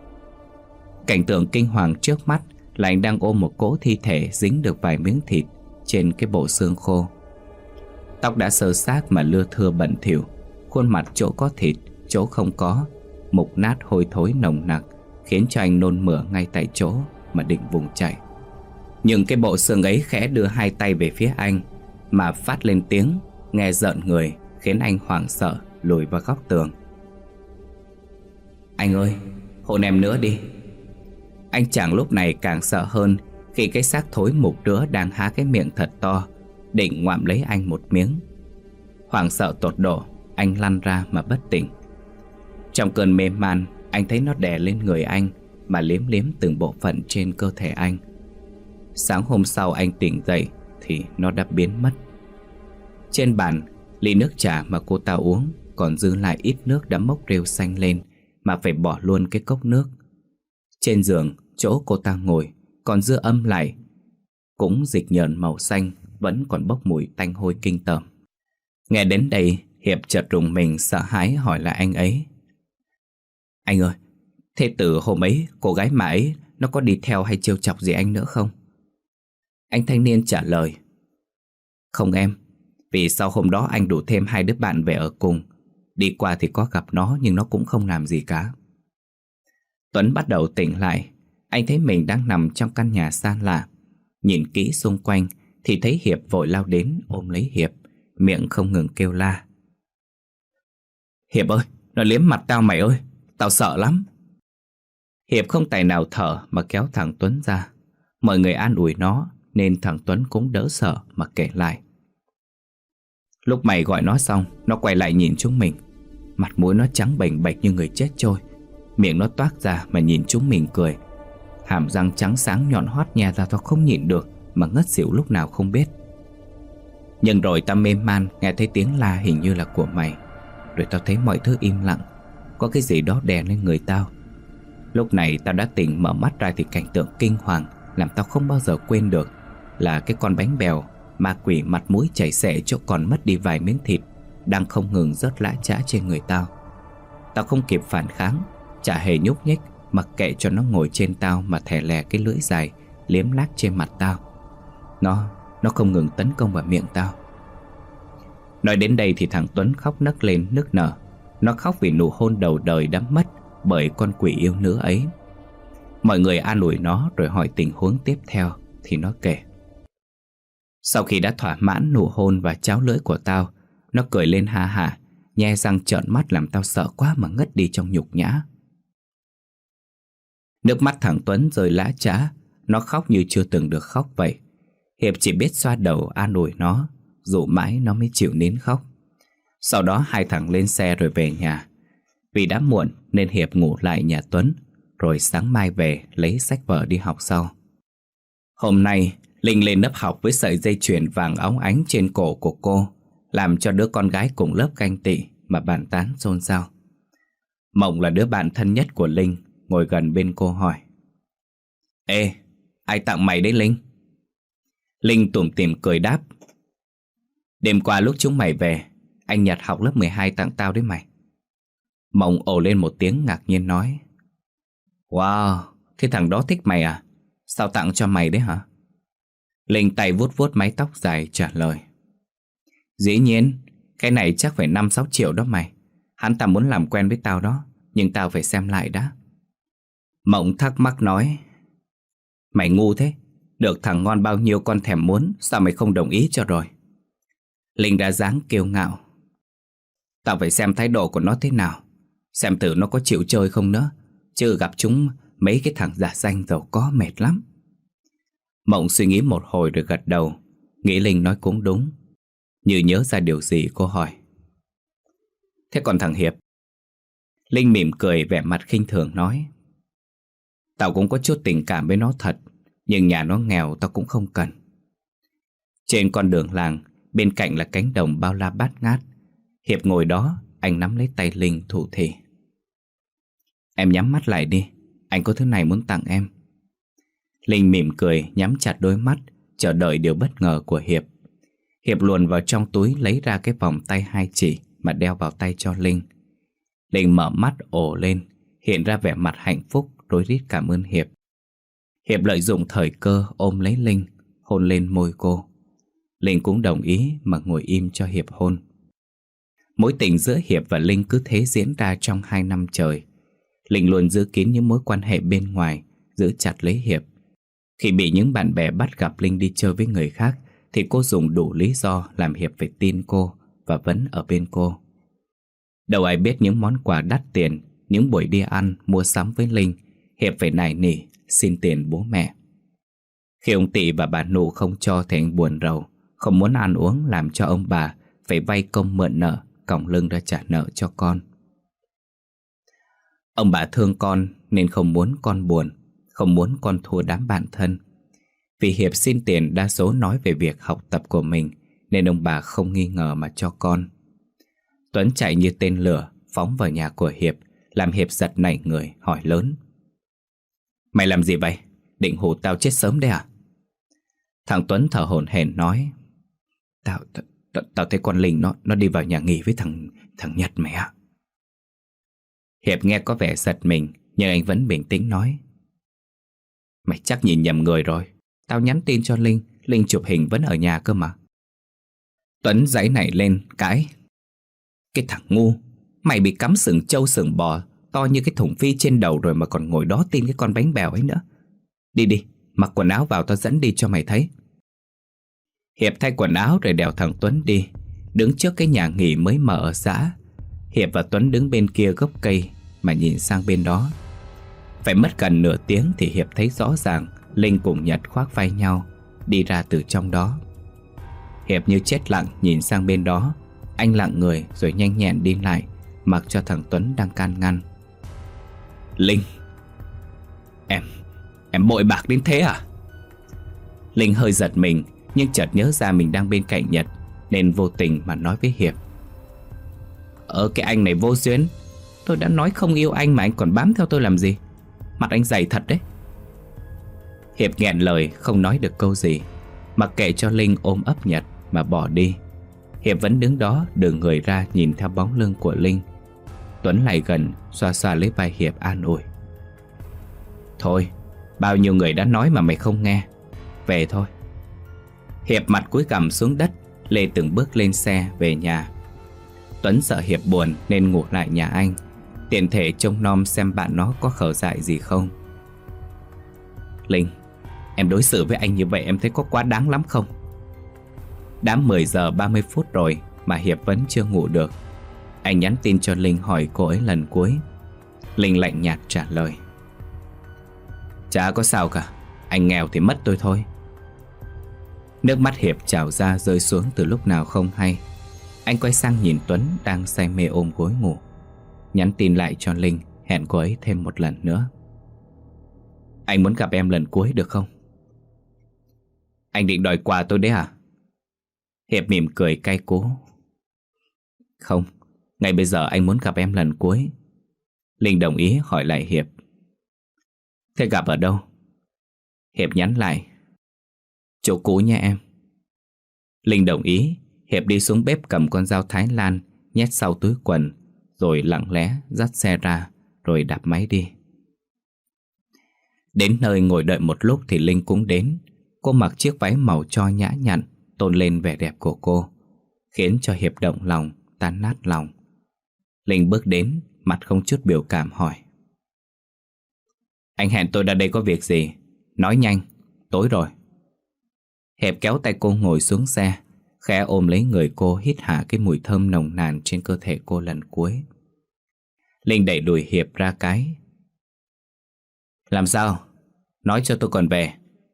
Cảnh tượng kinh hoàng trước mắt là anh đang ôm một cỗ thi thể dính được vài miếng thịt trên cái bộ xương khô. Tóc đã xơ xác mà lưa thưa bẩn thỉu, khuôn mặt chỗ có thịt, chỗ không có, mục nát hôi thối nồng nặc, khiến cho anh nôn mửa ngay tại chỗ mà định vùng chạy. Nhưng cái bộ xương ấy khẽ đưa hai tay về phía anh mà phát lên tiếng nghe rợn người, khiến anh hoảng sợ lùi vào góc tường. Anh ơi, hôn em nữa đi. Anh chàng lúc này càng sợ hơn khi cái xác thối mục đứa đang há cái miệng thật to, định ngoạm lấy anh một miếng. Hoảng sợ tột độ, anh lăn ra mà bất tỉnh. Trong cơn mê man, anh thấy nó đè lên người anh mà liếm liếm từng bộ phận trên cơ thể anh. Sáng hôm sau anh tỉnh dậy thì nó đã biến mất. Trên bàn, ly nước trà mà cô ta uống còn dư lại ít nước đã mốc rêu xanh lên mà phải bỏ luôn cái cốc nước. Trên giường, chỗ cô ta ngồi còn dư âm lại, cũng dịch nhờn màu xanh, vẫn còn bốc mùi tanh hôi kinh tởm. Nghe đến đây, Hiệp chợt rùng mình sợ hãi hỏi lại anh ấy. Anh ơi, thế từ hôm ấy cô gái mà ấy nó có đi theo hay trêu chọc gì anh nữa không? Anh thanh niên trả lời. Không em, vì sau hôm đó anh đủ thêm hai đứa bạn về ở cùng. Đi qua thì có gặp nó nhưng nó cũng không làm gì cả. Tuấn bắt đầu tỉnh lại. Anh thấy mình đang nằm trong căn nhà xa lạ. Nhìn kỹ xung quanh thì thấy Hiệp vội lao đến ôm lấy Hiệp, miệng không ngừng kêu la. Hiệp ơi, nó liếm mặt tao mày ơi, tao sợ lắm. Hiệp không tài nào thở mà kéo thằng Tuấn ra. Mọi người an ủi nó nên thằng Tuấn cũng đỡ sợ mà kể lại. Lúc mày gọi nó xong, nó quay lại nhìn chúng mình. Mặt mũi nó trắng bềnh bạch như người chết trôi. Miệng nó toác ra mà nhìn chúng mình cười. Hàm răng trắng sáng nhọn hoắt nhè ra, tao không nhịn được mà ngất xỉu lúc nào không biết. Nhưng rồi tao mê man nghe thấy tiếng la hình như là của mày. Rồi tao thấy mọi thứ im lặng, có cái gì đó đè lên người tao. Lúc này tao đã tỉnh, mở mắt ra thì cảnh tượng kinh hoàng làm tao không bao giờ quên được là cái con bánh bèo ma quỷ mặt mũi chảy xệ chỗ còn mất đi vài miếng thịt đang không ngừng rớt lã chã trên người tao. Tao không kịp phản kháng, chả hề nhúc nhích, mặc kệ cho nó ngồi trên tao mà thè lè cái lưỡi dài liếm lát trên mặt tao. Nó, nó không ngừng tấn công vào miệng tao. Nói đến đây thì thằng Tuấn khóc nấc lên nức nở. Nó khóc vì nụ hôn đầu đời đã mất bởi con quỷ yêu nữ ấy. Mọi người an ủi nó rồi hỏi tình huống tiếp theo thì nó kể. Sau khi đã thỏa mãn nụ hôn và cháo lưỡi của tao, nó cười lên ha hả, nhe răng trợn mắt làm tao sợ quá mà ngất đi trong nhục nhã. Nước mắt thằng Tuấn rơi lã chã, nó khóc như chưa từng được khóc vậy. Hiệp chỉ biết xoa đầu an ủi nó, dụ mãi nó mới chịu nín khóc. Sau đó hai thằng lên xe rồi về nhà. Vì đã muộn nên Hiệp ngủ lại nhà Tuấn, rồi sáng mai về lấy sách vở đi học sau. Hôm nay Linh lên lớp học với sợi dây chuyền vàng óng ánh trên cổ của cô, làm cho đứa con gái cùng lớp ganh tị mà bàn tán xôn xao. Mộng là đứa bạn thân nhất của Linh, ngồi gần bên cô hỏi. Ê, ai tặng mày đấy Linh? Linh tủm tỉm cười đáp. Đêm qua lúc chúng mày về, anh Nhật học lớp mười hai tặng tao đấy mày. Mộng ồ lên một tiếng ngạc nhiên nói. Wow, thế thằng đó thích mày à? Sao tặng cho mày đấy hả? Linh tay vuốt vuốt mái tóc dài trả lời. Dĩ nhiên, cái này chắc phải năm sáu triệu đó mày. Hắn ta muốn làm quen với tao đó, nhưng tao phải xem lại đã. Mộng thắc mắc nói. Mày ngu thế, được thằng ngon bao nhiêu con thèm muốn, sao mày không đồng ý cho rồi? Linh đã dáng kiêu ngạo. Tao phải xem thái độ của nó thế nào, xem thử nó có chịu chơi không nữa, chứ gặp chúng mấy cái thằng giả danh giàu có mệt lắm. Mộng suy nghĩ một hồi rồi gật đầu, nghĩ Linh nói cũng đúng. Như nhớ ra điều gì cô hỏi. Thế còn thằng Hiệp? Linh mỉm cười vẻ mặt khinh thường nói. Tao cũng có chút tình cảm với nó thật, nhưng nhà nó nghèo tao cũng không cần. Trên con đường làng, bên cạnh là cánh đồng bao la bát ngát. Hiệp ngồi đó, anh nắm lấy tay Linh thủ thỉ. Em nhắm mắt lại đi, anh có thứ này muốn tặng em. Linh mỉm cười nhắm chặt đôi mắt, chờ đợi điều bất ngờ của Hiệp. Hiệp luồn vào trong túi lấy ra cái vòng tay hai chỉ mà đeo vào tay cho Linh. Linh mở mắt ồ lên, hiện ra vẻ mặt hạnh phúc rối rít cảm ơn Hiệp. Hiệp lợi dụng thời cơ ôm lấy Linh, hôn lên môi cô. Linh cũng đồng ý mà ngồi im cho Hiệp hôn. Mối tình giữa Hiệp và Linh cứ thế diễn ra trong hai năm trời. Linh luôn giữ kín những mối quan hệ bên ngoài, giữ chặt lấy Hiệp. Khi bị những bạn bè bắt gặp Linh đi chơi với người khác thì cô dùng đủ lý do làm Hiệp phải tin cô và vẫn ở bên cô. Đâu ai biết những món quà đắt tiền, những buổi đi ăn, mua sắm với Linh, Hiệp phải nài nỉ, xin tiền bố mẹ. Khi ông Tị và bà Nụ không cho thì anh buồn rầu, không muốn ăn uống, làm cho ông bà phải vay công mượn nợ, còng lưng ra trả nợ cho con. Ông bà thương con nên không muốn con buồn, không muốn con thua đám bạn thân. Vì Hiệp xin tiền đa số nói về việc học tập của mình, nên ông bà không nghi ngờ mà cho con. Tuấn chạy như tên lửa, phóng vào nhà của Hiệp, làm Hiệp giật nảy người, hỏi lớn: Mày làm gì vậy? Định hù tao chết sớm đấy à? Thằng Tuấn thở hổn hển nói: Tao, tao, tao thấy con Linh nó nó đi vào nhà nghỉ với thằng thằng Nhật mày ạ. Hiệp nghe có vẻ giật mình, nhưng anh vẫn bình tĩnh nói: Mày chắc nhìn nhầm người rồi. Tao nhắn tin cho Linh, Linh chụp hình vẫn ở nhà cơ mà. Tuấn giãy nảy lên cãi: Cái thằng ngu, mày bị cắm sừng trâu sừng bò to như cái thùng phi trên đầu rồi mà còn ngồi đó tin cái con bánh bèo ấy nữa. Đi đi, mặc quần áo vào tao dẫn đi cho mày thấy. Hiệp thay quần áo rồi đèo thằng Tuấn đi. Đứng trước cái nhà nghỉ mới mở ở xã, Hiệp và Tuấn đứng bên kia gốc cây mà nhìn sang bên đó. Phải mất gần nửa tiếng thì Hiệp thấy rõ ràng Linh cùng Nhật khoác vai nhau đi ra từ trong đó. Hiệp như chết lặng nhìn sang bên đó. Anh lặng người rồi nhanh nhẹn đi lại, mặc cho thằng Tuấn đang can ngăn. Linh, Em, em bội bạc đến thế à? Linh hơi giật mình, nhưng chợt nhớ ra mình đang bên cạnh Nhật, nên vô tình mà nói với Hiệp: Ờ cái anh này vô duyên. Tôi đã nói không yêu anh mà anh còn bám theo tôi làm gì? Mặt anh dày thật đấy. Hiệp nghẹn lời không nói được câu gì, mặc kệ cho Linh ôm ấp Nhật mà bỏ đi. Hiệp vẫn đứng đó đưa người ra nhìn theo bóng lưng của Linh. Tuấn lại gần xoa xoa lấy vai Hiệp an ủi: Thôi, bao nhiêu người đã nói mà mày không nghe. Về thôi. Hiệp mặt cúi gằm xuống đất, lê từng bước lên xe về nhà. Tuấn sợ Hiệp buồn nên ngủ lại nhà anh, tiện thể trông nom xem bạn nó có khờ dại gì không. Linh, em đối xử với anh như vậy em thấy có quá đáng lắm không? Đã mười giờ ba mươi phút rồi mà Hiệp vẫn chưa ngủ được. Anh nhắn tin cho Linh hỏi cô ấy lần cuối. Linh lạnh nhạt trả lời: Chả có sao cả, anh nghèo thì mất tôi thôi. Nước mắt Hiệp trào ra rơi xuống từ lúc nào không hay. Anh quay sang nhìn Tuấn đang say mê ôm gối ngủ, nhắn tin lại cho Linh hẹn cô ấy thêm một lần nữa. Anh muốn gặp em lần cuối được không? Anh định đòi quà tôi đấy à? Hiệp mỉm cười cay cú. Không, ngay bây giờ anh muốn gặp em lần cuối. Linh đồng ý hỏi lại Hiệp: Thế gặp ở đâu? Hiệp nhắn lại: Chỗ cũ nha em. Linh đồng ý. Hiệp đi xuống bếp cầm con dao Thái Lan nhét sau túi quần, rồi lặng lẽ dắt xe ra, rồi đạp máy đi. Đến nơi ngồi đợi một lúc thì Linh cũng đến. Cô mặc chiếc váy màu cho nhã nhặn, tôn lên vẻ đẹp của cô, khiến cho Hiệp động lòng, tan nát lòng. Linh bước đến, mặt không chút biểu cảm hỏi: Anh hẹn tôi ra đây có việc gì? Nói nhanh, tối rồi. Hiệp kéo tay cô ngồi xuống xe, khẽ ôm lấy người cô, hít hà cái mùi thơm nồng nàn trên cơ thể cô lần cuối. Linh đẩy đùi Hiệp ra cái: Làm sao? Nói cho tôi còn về.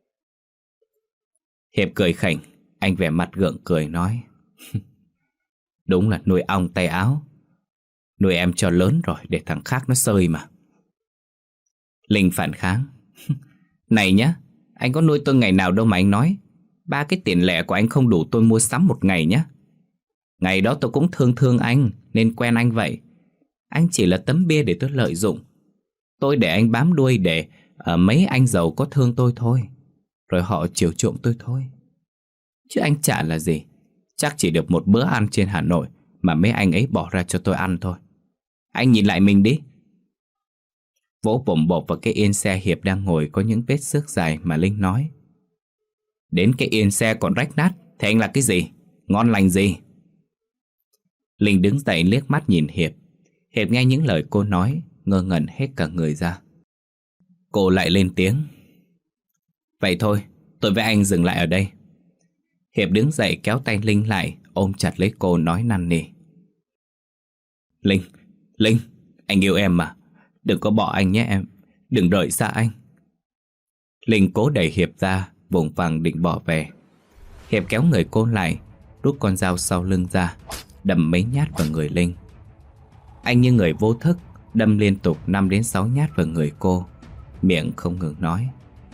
Hiệp cười khỉnh. Anh vẻ mặt gượng cười nói: Đúng là nuôi ong tay áo. Nuôi em cho lớn rồi để thằng khác nó sơi mà. Linh phản kháng: Này nhá, anh có nuôi tôi ngày nào đâu mà anh nói. Ba cái tiền lẻ của anh không đủ tôi mua sắm một ngày nhá. Ngày đó tôi cũng thương thương anh nên quen anh vậy. Anh chỉ là tấm bia để tôi lợi dụng. Tôi để anh bám đuôi để uh, mấy anh giàu có thương tôi thôi, rồi họ chiều chuộng tôi thôi. Chứ anh chả là gì. Chắc chỉ được một bữa ăn trên Hà Nội mà mấy anh ấy bỏ ra cho tôi ăn thôi. Anh nhìn lại mình đi. Vỗ bồm bộp vào cái yên xe Hiệp đang ngồi có những vết xước dài mà Linh nói: Đến cái yên xe còn rách nát thì anh là cái gì? Ngon lành gì? Linh đứng dậy liếc mắt nhìn Hiệp. Hiệp nghe những lời cô nói, ngơ ngẩn hết cả người ra. Cô lại lên tiếng: Vậy thôi, tôi với anh dừng lại ở đây. Hiệp đứng dậy kéo tay Linh lại, ôm chặt lấy cô nói năn nỉ. Linh, Linh, anh yêu em mà. Đừng có bỏ anh nhé em. Đừng rời xa anh. Linh cố đẩy Hiệp ra, vùng vằng định bỏ về. Hiệp kéo người cô lại, rút con dao sau lưng ra, đâm mấy nhát vào người Linh. Anh như người vô thức, đâm liên tục năm đến sáu nhát vào người cô, miệng không ngừng nói.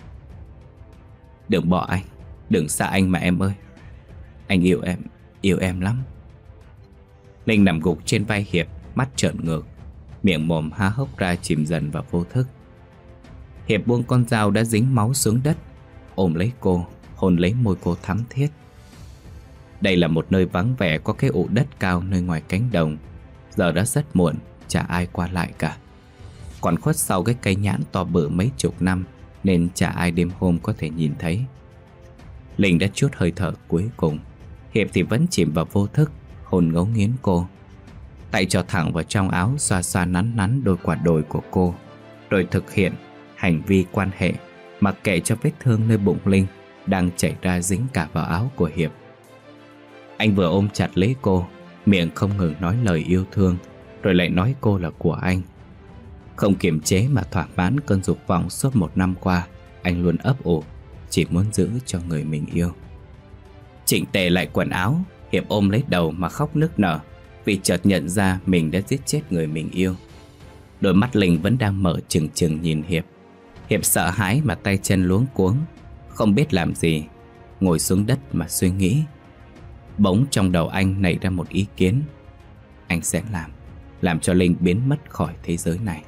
Đừng bỏ anh, đừng xa anh mà em ơi. Anh yêu em, yêu em lắm. Linh nằm gục trên vai Hiệp, mắt trợn ngược, miệng mồm há hốc ra chìm dần vào vô thức. Hiệp buông con dao đã dính máu xuống đất, ôm lấy cô, hôn lấy môi cô thắm thiết. Đây là một nơi vắng vẻ, có cái ụ đất cao nơi ngoài cánh đồng. Giờ đã rất muộn, chả ai qua lại cả. Còn khuất sau cái cây nhãn to bự mấy chục năm, nên chả ai đêm hôm có thể nhìn thấy. Linh đã trút hơi thở cuối cùng. Hiệp thì vẫn chìm vào vô thức, hôn ngấu nghiến cô. Tay cho thẳng vào trong áo, xoa xoa nắn nắn đôi quả đồi của cô, rồi thực hiện hành vi quan hệ, mặc kệ cho vết thương nơi bụng Linh đang chảy ra dính cả vào áo của Hiệp. Anh vừa ôm chặt lấy cô, miệng không ngừng nói lời yêu thương, rồi lại nói cô là của anh. Không kiềm chế mà thỏa mãn cơn dục vọng suốt một năm qua, anh luôn ấp ủ, chỉ muốn giữ cho người mình yêu. Chỉnh tề lại quần áo, Hiệp ôm lấy đầu mà khóc nức nở, vì chợt nhận ra mình đã giết chết người mình yêu. Đôi mắt Linh vẫn đang mở trừng trừng nhìn Hiệp. Hiệp sợ hãi mà tay chân luống cuống, không biết làm gì, ngồi xuống đất mà suy nghĩ. Bỗng trong đầu anh nảy ra một ý kiến. Anh sẽ làm Làm cho Linh biến mất khỏi thế giới này.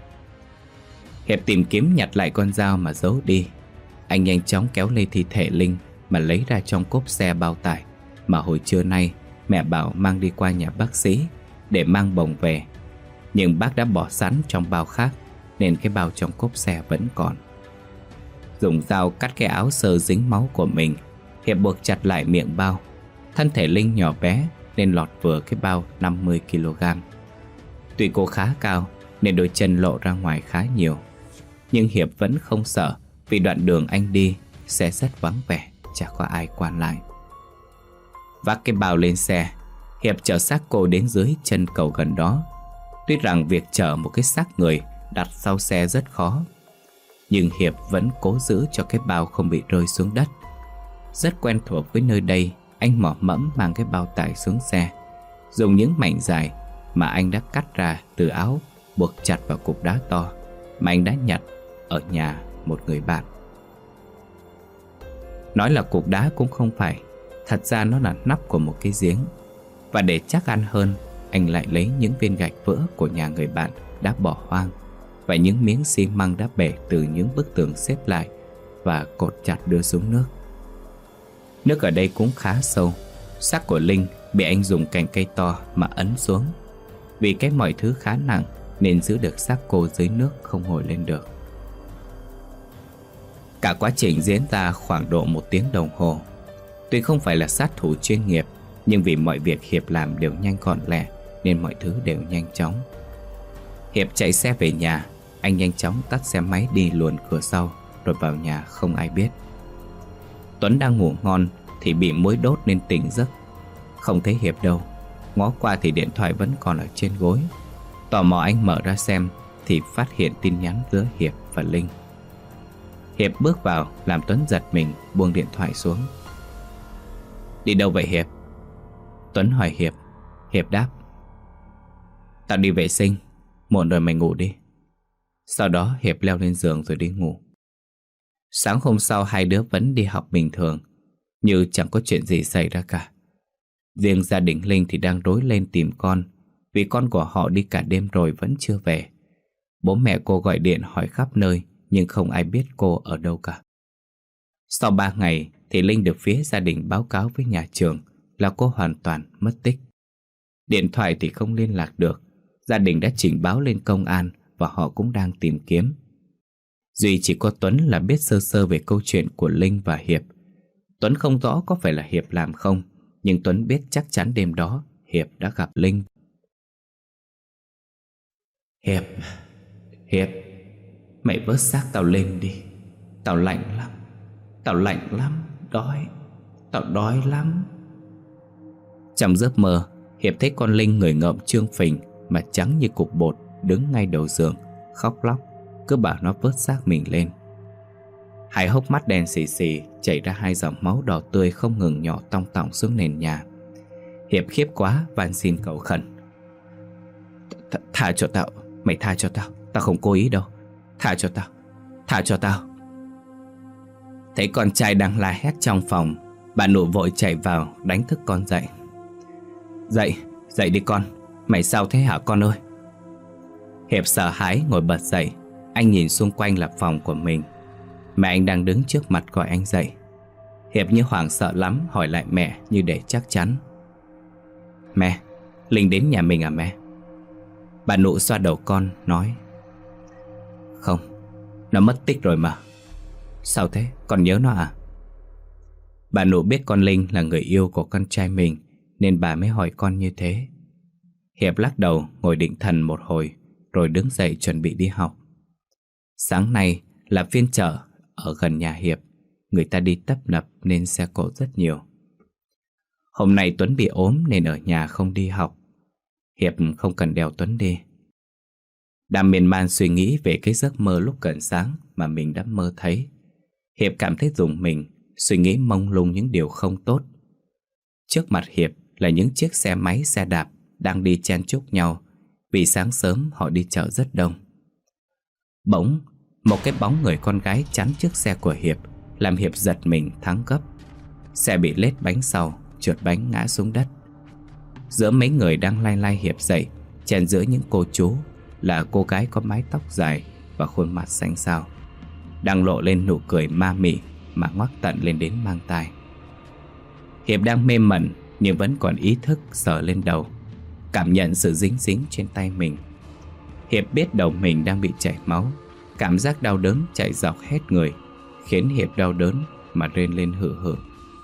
Hiệp tìm kiếm nhặt lại con dao mà giấu đi. Anh nhanh chóng kéo lê thi thể Linh mà lấy ra trong cốp xe bao tải mà hồi trưa nay mẹ bảo mang đi qua nhà bác sĩ để mang bồng về. Nhưng bác đã bỏ sẵn trong bao khác, nên cái bao trong cốp xe vẫn còn. Dùng dao cắt cái áo sơ dính máu của mình, Hiệp buộc chặt lại miệng bao. Thân thể Linh nhỏ bé nên lọt vừa cái bao năm mươi ki lô gam. Tuy cô khá cao nên đôi chân lộ ra ngoài khá nhiều, nhưng Hiệp vẫn không sợ, vì đoạn đường anh đi sẽ rất vắng vẻ, chả có ai qua lại. Vác cái bao lên xe, Hiệp chở xác cô đến dưới chân cầu gần đó. Tuy rằng việc chở một cái xác người đặt sau xe rất khó, nhưng Hiệp vẫn cố giữ cho cái bao không bị rơi xuống đất. Rất quen thuộc với nơi đây, anh mò mẫm mang cái bao tải xuống xe, dùng những mảnh dài mà anh đã cắt ra từ áo buộc chặt vào cục đá to mà anh đã nhặt ở nhà một người bạn. Nói là cục đá cũng không phải, thật ra nó là nắp của một cái giếng. Và để chắc ăn hơn, anh lại lấy những viên gạch vỡ của nhà người bạn đã bỏ hoang và những miếng xi măng đã bể từ những bức tường xếp lại và cột chặt đưa xuống nước. Nước ở đây cũng khá sâu. Xác của Linh bị anh dùng cành cây to mà ấn xuống. Vì cái mọi thứ khá nặng nên giữ được xác cô dưới nước không ngồi lên được. Cả quá trình diễn ra khoảng độ một tiếng đồng hồ. Tuy không phải là sát thủ chuyên nghiệp, nhưng vì mọi việc Hiệp làm đều nhanh gọn lẹ nên mọi thứ đều nhanh chóng. Hiệp chạy xe về nhà. Anh nhanh chóng tắt xe máy đi luồn cửa sau, rồi vào nhà không ai biết. Tuấn đang ngủ ngon thì bị muỗi đốt nên tỉnh giấc. Không thấy Hiệp đâu. Ngó qua thì điện thoại vẫn còn ở trên gối. Tò mò anh mở ra xem thì phát hiện tin nhắn giữa Hiệp và Linh. Hiệp bước vào làm Tuấn giật mình, buông điện thoại xuống. Đi đâu vậy Hiệp? Tuấn hỏi Hiệp. Hiệp đáp: Tao đi vệ sinh, muộn rồi mày ngủ đi. Sau đó Hiệp leo lên giường rồi đi ngủ. Sáng hôm sau hai đứa vẫn đi học bình thường, như chẳng có chuyện gì xảy ra cả. Riêng gia đình Linh thì đang rối lên tìm con, vì con của họ đi cả đêm rồi vẫn chưa về. Bố mẹ cô gọi điện hỏi khắp nơi, nhưng không ai biết cô ở đâu cả. Sau ba ngày thì Linh được phía gia đình báo cáo với nhà trường là cô hoàn toàn mất tích. Điện thoại thì không liên lạc được. Gia đình đã trình báo lên công an và họ cũng đang tìm kiếm. Duy chỉ có Tuấn là biết sơ sơ về câu chuyện của Linh và Hiệp. Tuấn không rõ có phải là Hiệp làm không, nhưng Tuấn biết chắc chắn đêm đó Hiệp đã gặp Linh. Hiệp, Hiệp, mày vớt xác tao lên đi. Tao lạnh lắm, tao lạnh lắm, đói, tao đói lắm. Trong giấc mơ, Hiệp thấy con Linh người ngợm trương phình mà trắng như cục bột đứng ngay đầu giường, khóc lóc, cứ bảo nó vớt xác mình lên. Hai hốc mắt đen xì xì chảy ra hai dòng máu đỏ tươi không ngừng nhỏ tong tỏng xuống nền nhà. Hiệp khiếp quá van xin cầu khẩn: Th Tha cho tao, mày tha cho tao, tao không cố ý đâu. Tha cho tao, tha cho tao. Thấy con trai đang la hét trong phòng, bà Nụ vội chạy vào đánh thức con dậy. Dậy, dậy đi con, mày sao thế hả con ơi? Hiệp sợ hãi ngồi bật dậy. Anh nhìn xung quanh là phòng của mình. Mẹ anh đang đứng trước mặt gọi anh dậy. Hiệp như hoảng sợ lắm hỏi lại mẹ như để chắc chắn: Mẹ, Linh đến nhà mình à mẹ? Bà Nụ xoa đầu con nói: Không, nó mất tích rồi mà. Sao thế, con nhớ nó à? Bà Nụ biết con Linh là người yêu của con trai mình nên bà mới hỏi con như thế. Hiệp lắc đầu ngồi định thần một hồi rồi đứng dậy chuẩn bị đi học. Sáng nay là phiên chợ ở gần nhà Hiệp. Người ta đi tấp nập nên xe cộ rất nhiều. Hôm nay Tuấn bị ốm nên ở nhà không đi học. Hiệp không cần đèo Tuấn đi. Đang miên man suy nghĩ về cái giấc mơ lúc gần sáng mà mình đã mơ thấy, Hiệp cảm thấy rùng mình, suy nghĩ mông lung những điều không tốt. Trước mặt Hiệp là những chiếc xe máy xe đạp đang đi chen chúc nhau vì sáng sớm họ đi chợ rất đông. Bỗng một cái bóng người con gái chắn trước xe của Hiệp làm Hiệp giật mình thắng gấp. Xe bị lết bánh sau, trượt bánh ngã xuống đất. Giữa mấy người đang lay lay Hiệp dậy, chen giữa những cô chú là cô gái có mái tóc dài và khuôn mặt xanh xao, đang lộ lên nụ cười ma mị mà ngoác tận lên đến mang tai. Hiệp đang mê mẩn nhưng vẫn còn ý thức sờ lên đầu, cảm nhận sự dính dính trên tay mình. Hiệp biết đầu mình đang bị chảy máu. Cảm giác đau đớn chạy dọc hết người khiến Hiệp đau đớn mà rên lên hự hự.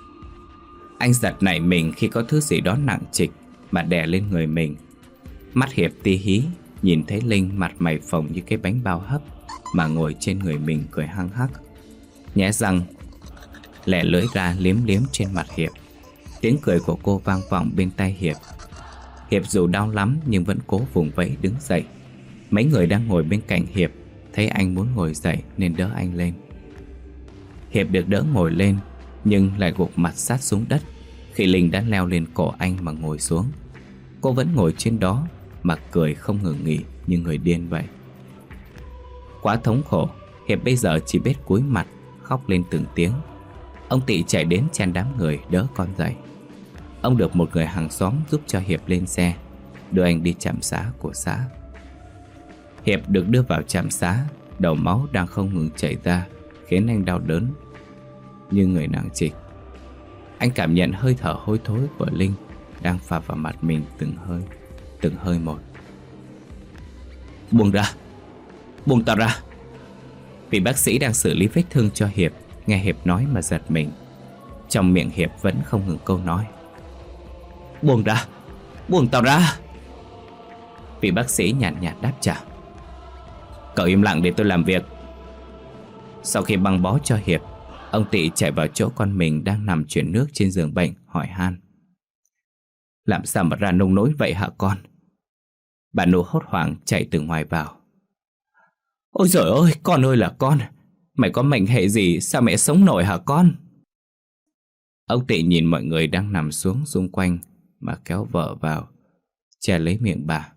Anh giật nảy mình khi có thứ gì đó nặng trịch mà đè lên người mình. Mắt Hiệp tí hí nhìn thấy Linh mặt mày phồng như cái bánh bao hấp mà ngồi trên người mình cười hăng hắc, nhẽ răng lẻ lưỡi ra liếm liếm trên mặt Hiệp. Tiếng cười của cô vang vọng bên tai Hiệp. Hiệp dù đau lắm nhưng vẫn cố vùng vẫy đứng dậy. Mấy người đang ngồi bên cạnh Hiệp thấy anh muốn ngồi dậy nên đỡ anh lên. Hiệp được đỡ ngồi lên nhưng lại gục mặt sát xuống đất khi Linh đã leo lên cổ anh mà ngồi xuống. Cô vẫn ngồi trên đó mà cười không ngừng nghỉ như người điên vậy. Quá thống khổ, Hiệp bây giờ chỉ biết cúi mặt khóc lên từng tiếng. Ông Tị chạy đến chen đám người đỡ con dậy. Ông được một người hàng xóm giúp cho Hiệp lên xe, đưa anh đi trạm xá của xã. Hiệp được đưa vào trạm xá. Đầu máu đang không ngừng chảy ra khiến anh đau đớn như người nặng trịch. Anh cảm nhận hơi thở hôi thối của Linh đang phả vào mặt mình từng hơi, từng hơi một. Buông ra, buông tao ra. Vì bác sĩ đang xử lý vết thương cho Hiệp nghe Hiệp nói mà giật mình. Trong miệng Hiệp vẫn không ngừng câu nói: Buông ra, buông tao ra. Vị bác sĩ nhàn nhạt, nhạt đáp trả: Cậu im lặng để tôi làm việc. Sau khi băng bó cho Hiệp, ông Tị chạy vào chỗ con mình đang nằm chuyển nước trên giường bệnh hỏi han: Làm sao mà ra nông nỗi vậy hả con? Bà Nụ hốt hoảng chạy từ ngoài vào: Ôi giời ơi, con ơi là con, mày có mệnh hệ gì sao mẹ sống nổi hả con? Ông Tị nhìn mọi người đang nằm xuống xung quanh mà kéo vợ vào, che lấy miệng bà.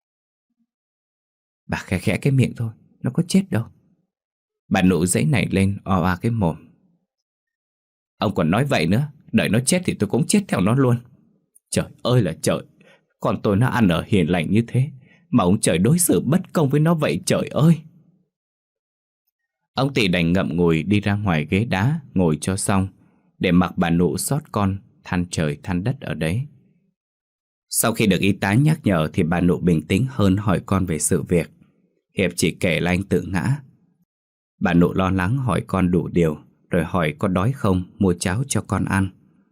Bà khẽ khẽ cái miệng thôi, nó có chết đâu. Bà Nụ giãy nảy lên o oa cái mồm. Ông còn nói vậy nữa, đợi nó chết thì tôi cũng chết theo nó luôn. Trời ơi là trời, con tôi nó ăn ở hiền lành như thế mà ông trời đối xử bất công với nó vậy trời ơi. Ông Tị đành ngậm ngùi đi ra ngoài ghế đá ngồi cho xong, để mặc bà Nụ xót con than trời than đất ở đấy. Sau khi được y tá nhắc nhở thì bà Nụ bình tĩnh hơn hỏi con về sự việc. Hiệp chỉ kể là anh tự ngã. Bà Nụ lo lắng hỏi con đủ điều, rồi hỏi có đói không, mua cháo cho con ăn.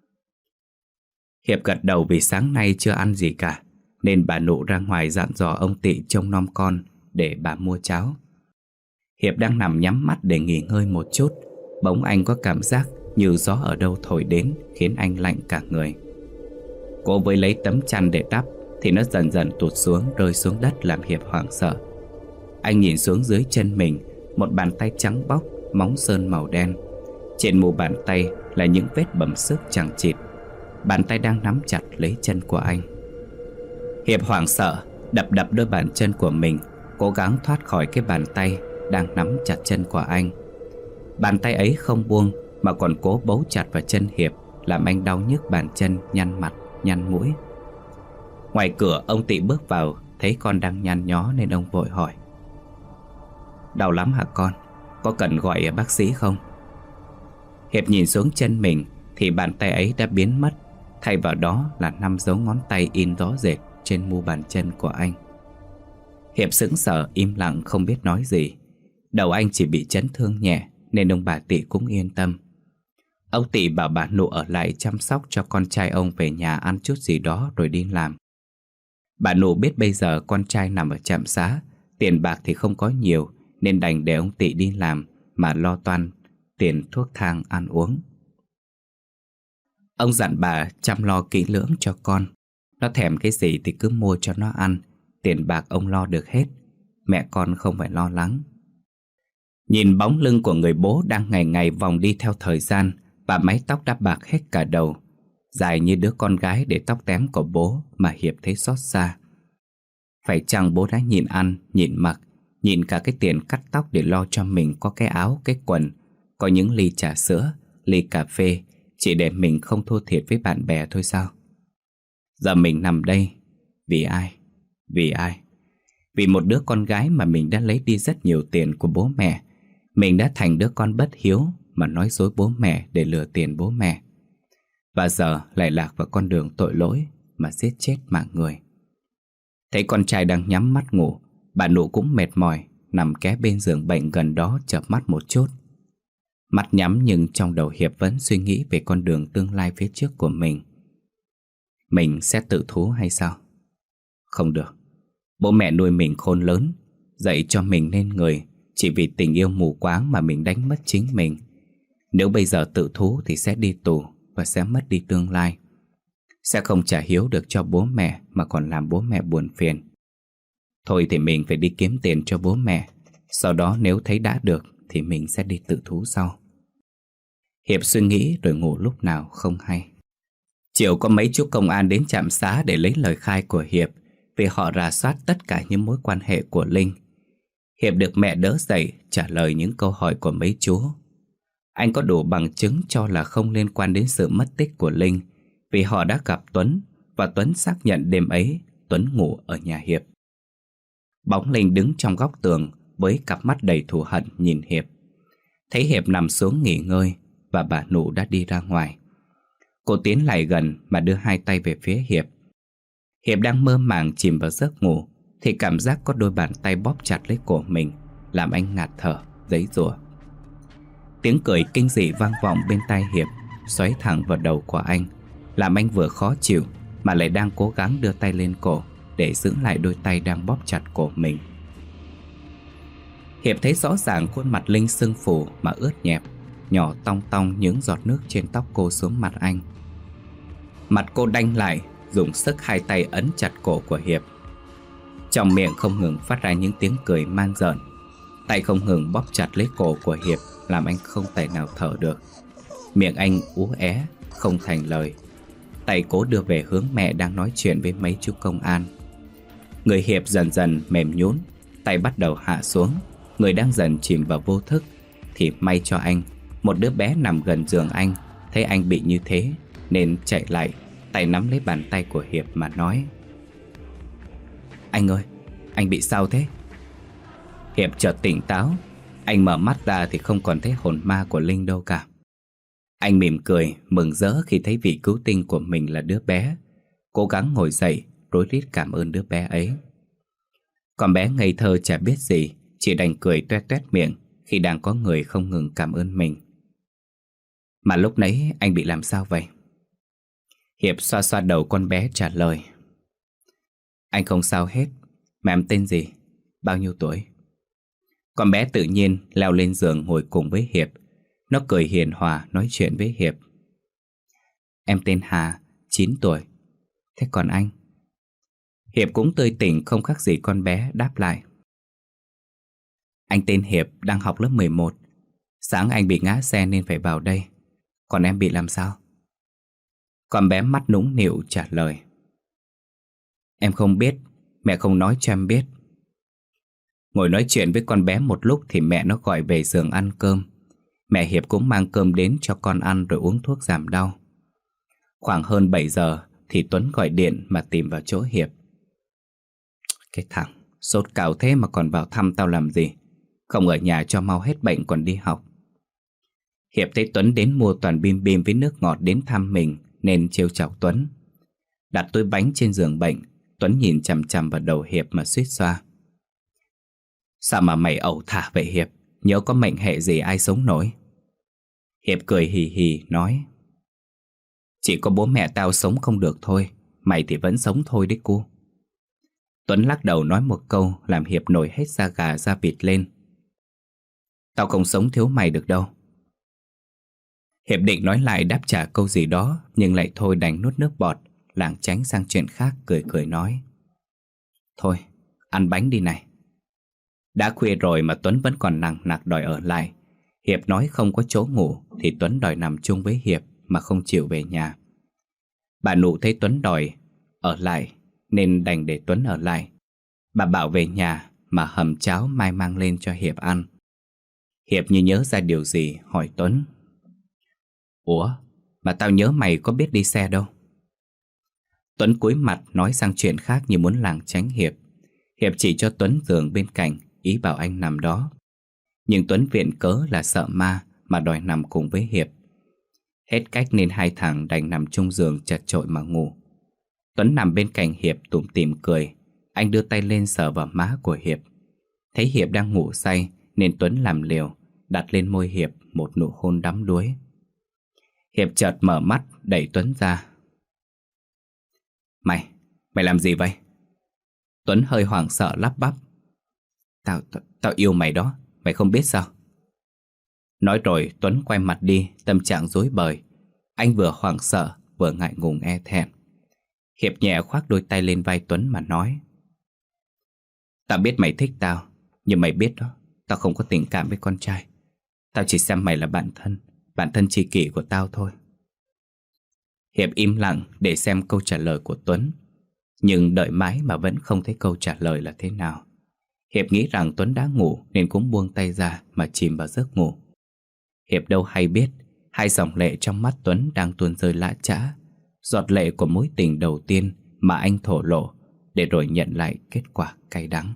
Hiệp gật đầu vì sáng nay chưa ăn gì cả, nên bà Nụ ra ngoài dặn dò ông Tị trông nom con để bà mua cháo. Hiệp đang nằm nhắm mắt để nghỉ ngơi một chút, bỗng anh có cảm giác như gió ở đâu thổi đến khiến anh lạnh cả người. Cố với lấy tấm chăn để đắp thì nó dần dần tụt xuống, rơi xuống đất làm Hiệp hoảng sợ. Anh nhìn xuống dưới chân mình, một bàn tay trắng bóc, móng sơn màu đen. Trên mu bàn tay là những vết bầm xước chằng chịt. Bàn tay đang nắm chặt lấy chân của anh. Hiệp hoảng sợ, đập đập đôi bàn chân của mình, cố gắng thoát khỏi cái bàn tay đang nắm chặt chân của anh. Bàn tay ấy không buông mà còn cố bấu chặt vào chân Hiệp, làm anh đau nhức bàn chân, nhăn mặt, nhăn mũi. Ngoài cửa ông Tị bước vào, thấy con đang nhăn nhó nên ông vội hỏi: "Đau lắm hả con? Có cần gọi bác sĩ không?" Hiệp nhìn xuống chân mình thì bàn tay ấy đã biến mất, thay vào đó là năm dấu ngón tay in rõ rệt trên mu bàn chân của anh. Hiệp sững sờ im lặng không biết nói gì. Đầu anh chỉ bị chấn thương nhẹ nên ông bà Tị cũng yên tâm. Ông Tị bảo bà Nụ ở lại chăm sóc cho con trai ông về nhà ăn chút gì đó rồi đi làm. Bà Nụ biết bây giờ con trai nằm ở trạm xá, tiền bạc thì không có nhiều nên đành để ông Tị đi làm mà lo toan tiền thuốc thang ăn uống. Ông dặn bà chăm lo kỹ lưỡng cho con. Nó thèm cái gì thì cứ mua cho nó ăn, tiền bạc ông lo được hết, mẹ con không phải lo lắng. Nhìn bóng lưng của người bố đang ngày ngày vòng đi theo thời gian, và mái tóc đã bạc hết cả đầu, dài như đứa con gái để tóc tém của bố mà Hiệp thấy xót xa. Phải chăng bố đã nhịn ăn, nhịn mặc, nhịn cả cái tiền cắt tóc để lo cho mình có cái áo, cái quần, có những ly trà sữa, ly cà phê, chỉ để mình không thua thiệt với bạn bè thôi sao? Giờ mình nằm đây, vì ai? Vì ai? Vì một đứa con gái mà mình đã lấy đi rất nhiều tiền của bố mẹ. Mình đã thành đứa con bất hiếu mà nói dối bố mẹ để lừa tiền bố mẹ. Và giờ lại lạc vào con đường tội lỗi mà giết chết mạng người. Thấy con trai đang nhắm mắt ngủ, bà Nụ cũng mệt mỏi, nằm ké bên giường bệnh gần đó chợp mắt một chút. Mắt nhắm nhưng trong đầu Hiệp vẫn suy nghĩ về con đường tương lai phía trước của mình. Mình sẽ tự thú hay sao? Không được. Bố mẹ nuôi mình khôn lớn, dạy cho mình nên người, chỉ vì tình yêu mù quáng mà mình đánh mất chính mình. Nếu bây giờ tự thú thì sẽ đi tù và sẽ mất đi tương lai. Sẽ không trả hiếu được cho bố mẹ mà còn làm bố mẹ buồn phiền. Thôi thì mình phải đi kiếm tiền cho bố mẹ, sau đó nếu thấy đã được thì mình sẽ đi tự thú sau. Hiệp suy nghĩ rồi ngủ lúc nào không hay. Chiều có mấy chú công an đến trạm xá để lấy lời khai của Hiệp, vì họ rà soát tất cả những mối quan hệ của Linh. Hiệp được mẹ đỡ dậy trả lời những câu hỏi của mấy chú. Anh có đủ bằng chứng cho là không liên quan đến sự mất tích của Linh, vì họ đã gặp Tuấn và Tuấn xác nhận đêm ấy Tuấn ngủ ở nhà Hiệp. Bóng Linh đứng trong góc tường với cặp mắt đầy thù hận nhìn Hiệp. Thấy Hiệp nằm xuống nghỉ ngơi và bà Nụ đã đi ra ngoài. Cô tiến lại gần mà đưa hai tay về phía Hiệp. Hiệp đang mơ màng chìm vào giấc ngủ thì cảm giác có đôi bàn tay bóp chặt lấy cổ mình, làm anh ngạt thở, giãy giụa. Tiếng cười kinh dị vang vọng bên tai Hiệp, xoáy thẳng vào đầu của anh, làm anh vừa khó chịu mà lại đang cố gắng đưa tay lên cổ để giữ lại đôi tay đang bóp chặt cổ mình. Hiệp thấy rõ ràng khuôn mặt Linh sưng phù mà ướt nhẹp, nhỏ tong tong những giọt nước trên tóc cô xuống mặt anh. Mặt cô đanh lại, dùng sức hai tay ấn chặt cổ của Hiệp. Trong miệng không ngừng phát ra những tiếng cười man rợn. Tay không ngừng bóp chặt lấy cổ của Hiệp, làm anh không tài nào thở được. Miệng anh ú é, không thành lời. Tay cố đưa về hướng mẹ đang nói chuyện với mấy chú công an. Người Hiệp dần dần mềm nhũn, tay bắt đầu hạ xuống, người đang dần chìm vào vô thức. Thì may cho anh, một đứa bé nằm gần giường anh thấy anh bị như thế nên chạy lại, tay nắm lấy bàn tay của Hiệp mà nói: "Anh ơi, anh bị sao thế?" Hiệp chợt tỉnh táo. Anh mở mắt ra thì không còn thấy hồn ma của Linh đâu cả. Anh mỉm cười, mừng rỡ khi thấy vị cứu tinh của mình là đứa bé. Cố gắng ngồi dậy, rối rít cảm ơn đứa bé ấy. Con bé ngây thơ chả biết gì, chỉ đành cười toét toét miệng khi đang có người không ngừng cảm ơn mình. "Mà lúc nãy anh bị làm sao vậy?" Hiệp xoa xoa đầu con bé trả lời: "Anh không sao hết. Mà em tên gì? Bao nhiêu tuổi?" Con bé tự nhiên leo lên giường ngồi cùng với Hiệp. Nó cười hiền hòa nói chuyện với Hiệp: "Em tên Hà, chín tuổi. Thế còn anh? Hiệp cũng tươi tỉnh không khác gì con bé đáp lại. Anh tên Hiệp, đang học lớp mười một. Sáng anh bị ngã xe nên phải vào đây. Còn em bị làm sao? Con bé mắt nũng nịu trả lời. Em không biết, mẹ không nói cho em biết. Ngồi nói chuyện với con bé một lúc thì mẹ nó gọi về giường ăn cơm. Mẹ Hiệp cũng mang cơm đến cho con ăn rồi uống thuốc giảm đau. Khoảng hơn bảy giờ thì Tuấn gọi điện mà tìm vào chỗ Hiệp. Cái thằng, sốt cao thế mà còn vào thăm tao làm gì? Không ở nhà cho mau hết bệnh còn đi học. Hiệp thấy Tuấn đến mua toàn bim bim với nước ngọt đến thăm mình nên trêu chọc Tuấn. Đặt túi bánh trên giường bệnh, Tuấn nhìn chằm chằm vào đầu Hiệp mà suýt xoa. Sao mà mày ẩu thả vậy Hiệp? Nhớ có mệnh hệ gì ai sống nổi? Hiệp cười hì hì nói. Chỉ có bố mẹ tao sống không được thôi, mày thì vẫn sống thôi đấy cô. Tuấn lắc đầu nói một câu làm Hiệp nổi hết da gà da vịt lên. Tao không sống thiếu mày được đâu. Hiệp định nói lại đáp trả câu gì đó, nhưng lại thôi đành nuốt nước bọt, lảng tránh sang chuyện khác, cười cười nói. Thôi, ăn bánh đi này. Đã khuya rồi mà Tuấn vẫn còn nằng nặc đòi ở lại. Hiệp nói không có chỗ ngủ thì Tuấn đòi nằm chung với Hiệp mà không chịu về nhà. Bà Nụ thấy Tuấn đòi ở lại nên đành để Tuấn ở lại. Bà bảo về nhà mà hầm cháo mai mang lên cho Hiệp ăn. Hiệp như nhớ ra điều gì hỏi Tuấn. Ủa, mà tao nhớ mày có biết đi xe đâu. Tuấn cúi mặt nói sang chuyện khác như muốn lảng tránh Hiệp. Hiệp chỉ cho Tuấn giường bên cạnh, ý bảo anh nằm đó. Nhưng Tuấn viện cớ là sợ ma mà đòi nằm cùng với Hiệp. Hết cách nên hai thằng đành nằm chung giường chật chội mà ngủ. Tuấn nằm bên cạnh Hiệp tủm tỉm cười. Anh đưa tay lên sờ vào má của Hiệp. Thấy Hiệp đang ngủ say nên Tuấn làm liều, đặt lên môi Hiệp một nụ hôn đắm đuối. Hiệp chợt mở mắt đẩy Tuấn ra. Mày, mày làm gì vậy? Tuấn hơi hoảng sợ lắp bắp. Tao, tao, tao yêu mày đó, mày không biết sao? Nói rồi Tuấn quay mặt đi, tâm trạng rối bời. Anh vừa hoảng sợ, vừa ngại ngùng e thẹn. Hiệp nhẹ khoác đôi tay lên vai Tuấn mà nói. Tao biết mày thích tao, nhưng mày biết đó, tao không có tình cảm với con trai. Tao chỉ xem mày là bạn thân, bạn thân tri kỷ của tao thôi. Hiệp im lặng để xem câu trả lời của Tuấn. Nhưng đợi mãi mà vẫn không thấy câu trả lời là thế nào. Hiệp nghĩ rằng Tuấn đã ngủ nên cũng buông tay ra mà chìm vào giấc ngủ. Hiệp đâu hay biết hai dòng lệ trong mắt Tuấn đang tuôn rơi lã chã, giọt lệ của mối tình đầu tiên mà anh thổ lộ, để rồi nhận lại kết quả cay đắng.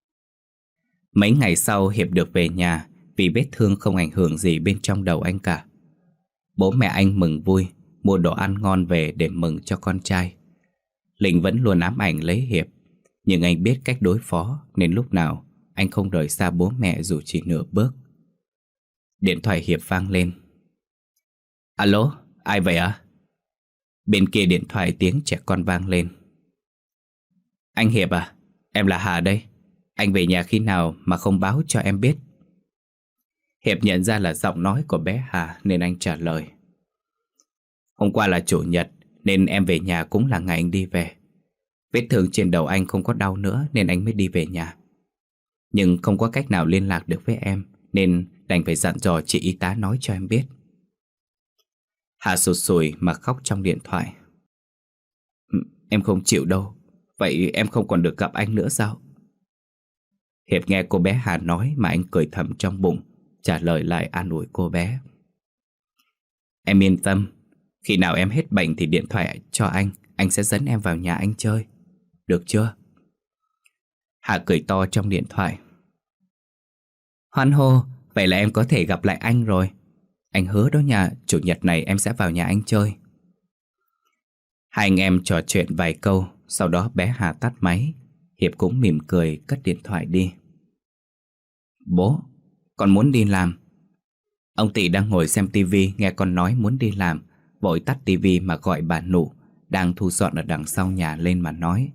Mấy ngày sau Hiệp được về nhà vì vết thương không ảnh hưởng gì bên trong đầu anh cả. Bố mẹ anh mừng vui, mua đồ ăn ngon về để mừng cho con trai. Linh vẫn luôn ám ảnh lấy Hiệp, nhưng anh biết cách đối phó nên lúc nào anh không rời xa bố mẹ dù chỉ nửa bước. Điện thoại Hiệp vang lên. Alo, ai vậy ạ? Bên kia điện thoại tiếng trẻ con vang lên. Anh Hiệp à, em là Hà đây. Anh về nhà khi nào mà không báo cho em biết? Hiệp nhận ra là giọng nói của bé Hà nên anh trả lời. Hôm qua là chủ nhật nên em về nhà cũng là ngày anh đi về. Vết thương trên đầu anh không có đau nữa nên anh mới đi về nhà. Nhưng không có cách nào liên lạc được với em nên đành phải dặn dò chị y tá nói cho em biết. Hà sụt sùi mà khóc trong điện thoại. Em không chịu đâu. Vậy em không còn được gặp anh nữa sao? Hiệp nghe cô bé Hà nói mà anh cười thầm trong bụng, trả lời lại an ủi cô bé. Em yên tâm, khi nào em hết bệnh thì điện thoại cho anh, anh sẽ dẫn em vào nhà anh chơi. Được chưa? Hà cười to trong điện thoại. Hoan hô, vậy là em có thể gặp lại anh rồi. Anh hứa đó nha, chủ nhật này em sẽ vào nhà anh chơi. Hai anh em trò chuyện vài câu, sau đó bé Hà tắt máy. Hiệp cũng mỉm cười cất điện thoại đi. Bố, con muốn đi làm. Ông Tị đang ngồi xem tivi nghe con nói muốn đi làm, vội tắt tivi mà gọi bà Nụ đang thu dọn ở đằng sau nhà lên mà nói.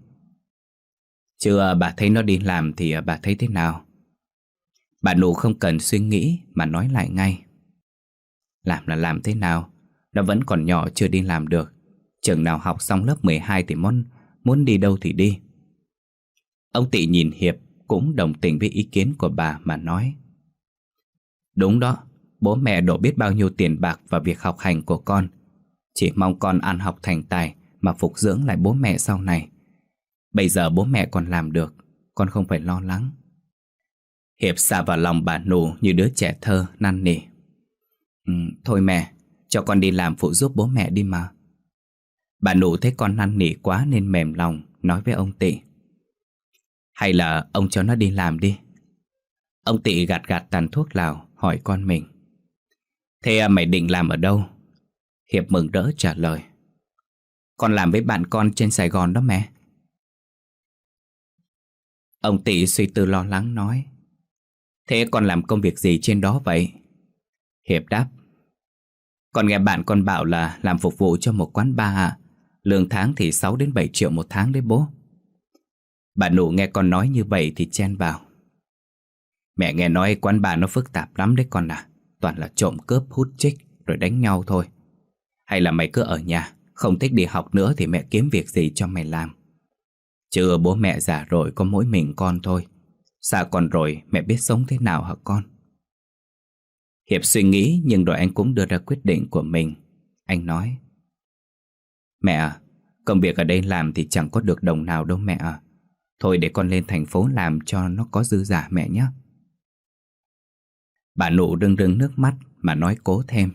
Chưa bà thấy nó đi làm thì bà thấy thế nào? Bà Nụ không cần suy nghĩ mà nói lại ngay. Làm là làm thế nào? Nó vẫn còn nhỏ chưa đi làm được. Chừng nào học xong lớp mười hai thì muốn, muốn đi đâu thì đi. Ông Tị nhìn Hiệp cũng đồng tình với ý kiến của bà mà nói: Đúng đó, bố mẹ đổ biết bao nhiêu tiền bạc vào việc học hành của con. Chỉ mong con ăn học thành tài mà phục dưỡng lại bố mẹ sau này. Bây giờ bố mẹ còn làm được, con không phải lo lắng. Hiệp xà vào lòng bà Nụ như đứa trẻ thơ năn nỉ: ừ, Thôi mẹ, cho con đi làm phụ giúp bố mẹ đi mà. Bà Nụ thấy con năn nỉ quá nên mềm lòng, nói với ông Tị: Hay là ông cho nó đi làm đi. Ông Tị gạt gạt tàn thuốc lào, hỏi con mình: Thế mày định làm ở đâu? Hiệp mừng rỡ trả lời: Con làm với bạn con trên Sài Gòn đó mẹ. Ông Tị suy tư lo lắng nói: Thế con làm công việc gì trên đó vậy? Hiệp đáp: Con nghe bạn con bảo là làm phục vụ cho một quán bar à. Lương tháng thì sáu đến bảy triệu một tháng đấy bố. Bà Nụ nghe con nói như vậy thì chen vào: Mẹ nghe nói quán bar nó phức tạp lắm đấy con à. Toàn là trộm cướp, hút chích rồi đánh nhau thôi. Hay là mày cứ ở nhà, không thích đi học nữa thì mẹ kiếm việc gì cho mày làm. Chứ bố mẹ già rồi có mỗi mình con thôi. Xa con rồi mẹ biết sống thế nào hả con? Hiệp suy nghĩ nhưng rồi anh cũng đưa ra quyết định của mình. Anh nói: Mẹ à, công việc ở đây làm thì chẳng có được đồng nào đâu mẹ à. Thôi để con lên thành phố làm cho nó có dư giả mẹ nhé. Bà Nụ rưng rưng nước mắt mà nói cố thêm: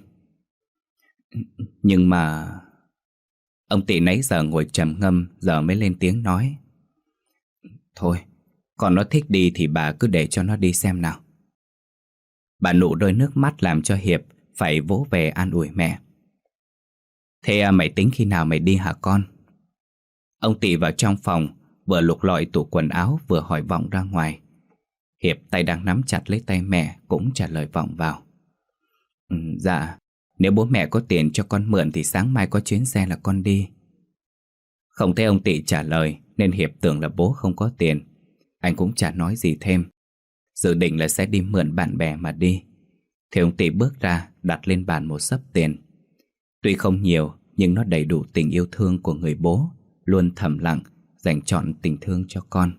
Nhưng mà... Ông Tị nãy giờ ngồi trầm ngâm, giờ mới lên tiếng nói: Thôi, còn nó thích đi thì bà cứ để cho nó đi xem nào. Bà Nụ rơi nước mắt làm cho Hiệp phải vỗ về an ủi mẹ. Thế à, mày tính khi nào mày đi hả con? Ông Tị vào trong phòng, vừa lục lọi tủ quần áo vừa hỏi vọng ra ngoài. Hiệp tay đang nắm chặt lấy tay mẹ cũng trả lời vọng vào: ừ, Dạ, nếu bố mẹ có tiền cho con mượn thì sáng mai có chuyến xe là con đi. Không thấy ông Tị trả lời nên Hiệp tưởng là bố không có tiền. Anh cũng chả nói gì thêm, dự định là sẽ đi mượn bạn bè mà đi. Thì ông Tị bước ra đặt lên bàn một xấp tiền. Tuy không nhiều nhưng nó đầy đủ tình yêu thương của người bố luôn thầm lặng dành trọn tình thương cho con.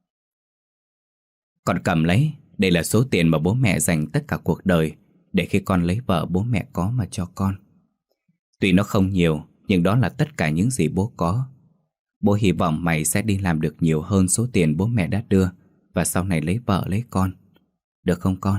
Con cầm lấy, đây là số tiền mà bố mẹ dành tất cả cuộc đời để khi con lấy vợ bố mẹ có mà cho con. Tuy nó không nhiều nhưng đó là tất cả những gì bố có. Bố hy vọng mày sẽ đi làm được nhiều hơn số tiền bố mẹ đã đưa, và sau này lấy vợ lấy con. Được không con?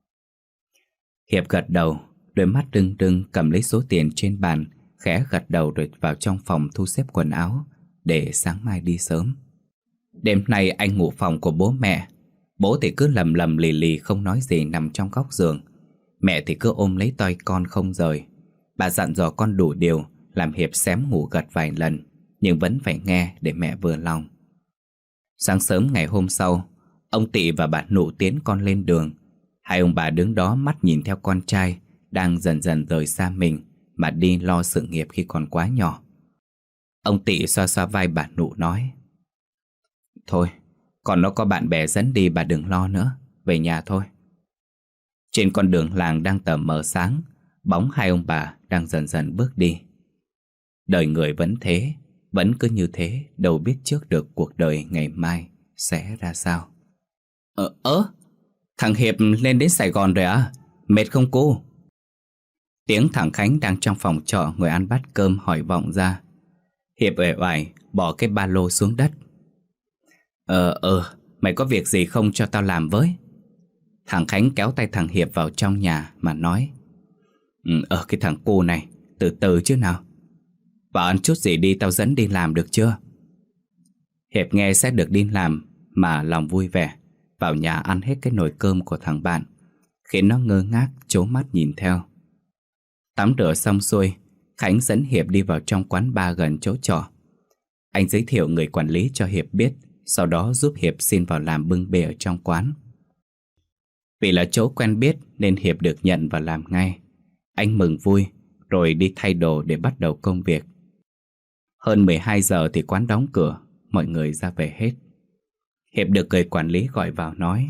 Hiệp gật đầu, đôi mắt rưng rưng cầm lấy số tiền trên bàn, khẽ gật đầu rồi vào trong phòng thu xếp quần áo để sáng mai đi sớm. Đêm nay anh ngủ phòng của bố mẹ. Bố thì cứ lầm lầm lì lì không nói gì nằm trong góc giường. Mẹ thì cứ ôm lấy tay con không rời. Bà dặn dò con đủ điều, làm Hiệp xém ngủ gật vài lần, nhưng vẫn phải nghe để mẹ vừa lòng. Sáng sớm ngày hôm sau, ông Tị và bà Nụ tiến con lên đường. Hai ông bà đứng đó mắt nhìn theo con trai đang dần dần rời xa mình mà đi lo sự nghiệp khi còn quá nhỏ. Ông Tị xoa xoa vai bà Nụ nói: Thôi, còn nó có bạn bè dẫn đi, bà đừng lo nữa, về nhà thôi. Trên con đường làng đang tờ mờ sáng, bóng hai ông bà đang dần dần bước đi. Đời người vẫn thế, vẫn cứ như thế, đâu biết trước được cuộc đời ngày mai sẽ ra sao. Ờ, ớ, thằng Hiệp lên đến Sài Gòn rồi à? Mệt không cô? Tiếng thằng Khánh đang trong phòng trọ ngồi ăn bát cơm hỏi vọng ra. Hiệp uể oải bỏ cái ba lô xuống đất. Ờ, ờ, mày có việc gì không cho tao làm với? Thằng Khánh kéo tay thằng Hiệp vào trong nhà mà nói: ừ, Ờ, cái thằng cu này, từ từ chứ nào. Bảo ăn chút gì đi, tao dẫn đi làm được chưa? Hiệp nghe sẽ được đi làm mà lòng vui vẻ, vào nhà ăn hết cái nồi cơm của thằng bạn, khiến nó ngơ ngác trố mắt nhìn theo. Tắm rửa xong xuôi, Khánh dẫn Hiệp đi vào trong quán bar gần chỗ trọ. Anh giới thiệu người quản lý cho Hiệp biết, sau đó giúp Hiệp xin vào làm bưng bê ở trong quán. Vì là chỗ quen biết nên Hiệp được nhận và làm ngay. Anh mừng vui rồi đi thay đồ để bắt đầu công việc. Hơn mười hai giờ thì quán đóng cửa, mọi người ra về hết. Hiệp được người quản lý gọi vào nói: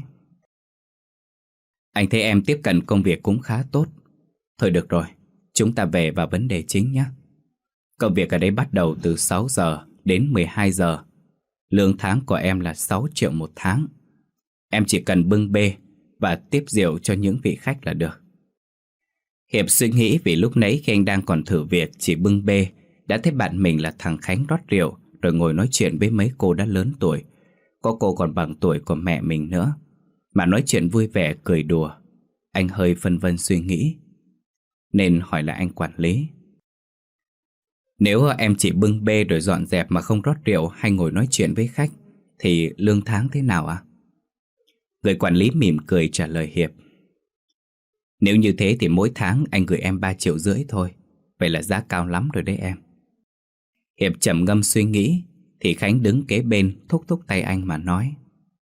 Anh thấy em tiếp cận công việc cũng khá tốt. Thôi được rồi, chúng ta về vào vấn đề chính nhé. Công việc ở đây bắt đầu từ sáu giờ đến mười hai giờ. Lương tháng của em là sáu triệu một tháng. Em chỉ cần bưng bê và tiếp rượu cho những vị khách là được. Hiệp suy nghĩ vì lúc nãy khi anh đang còn thử việc chỉ bưng bê, đã thấy bạn mình là thằng Khánh rót rượu rồi ngồi nói chuyện với mấy cô đã lớn tuổi. Có cô còn bằng tuổi của mẹ mình nữa, mà nói chuyện vui vẻ cười đùa. Anh hơi phân vân suy nghĩ, nên hỏi lại anh quản lý: Nếu em chỉ bưng bê rồi dọn dẹp mà không rót rượu hay ngồi nói chuyện với khách thì lương tháng thế nào ạ? À? Người quản lý mỉm cười trả lời Hiệp: Nếu như thế thì mỗi tháng anh gửi em ba triệu rưỡi thôi. Vậy là giá cao lắm rồi đấy em. Hiệp trầm ngâm suy nghĩ thì Khánh đứng kế bên thúc thúc tay anh mà nói: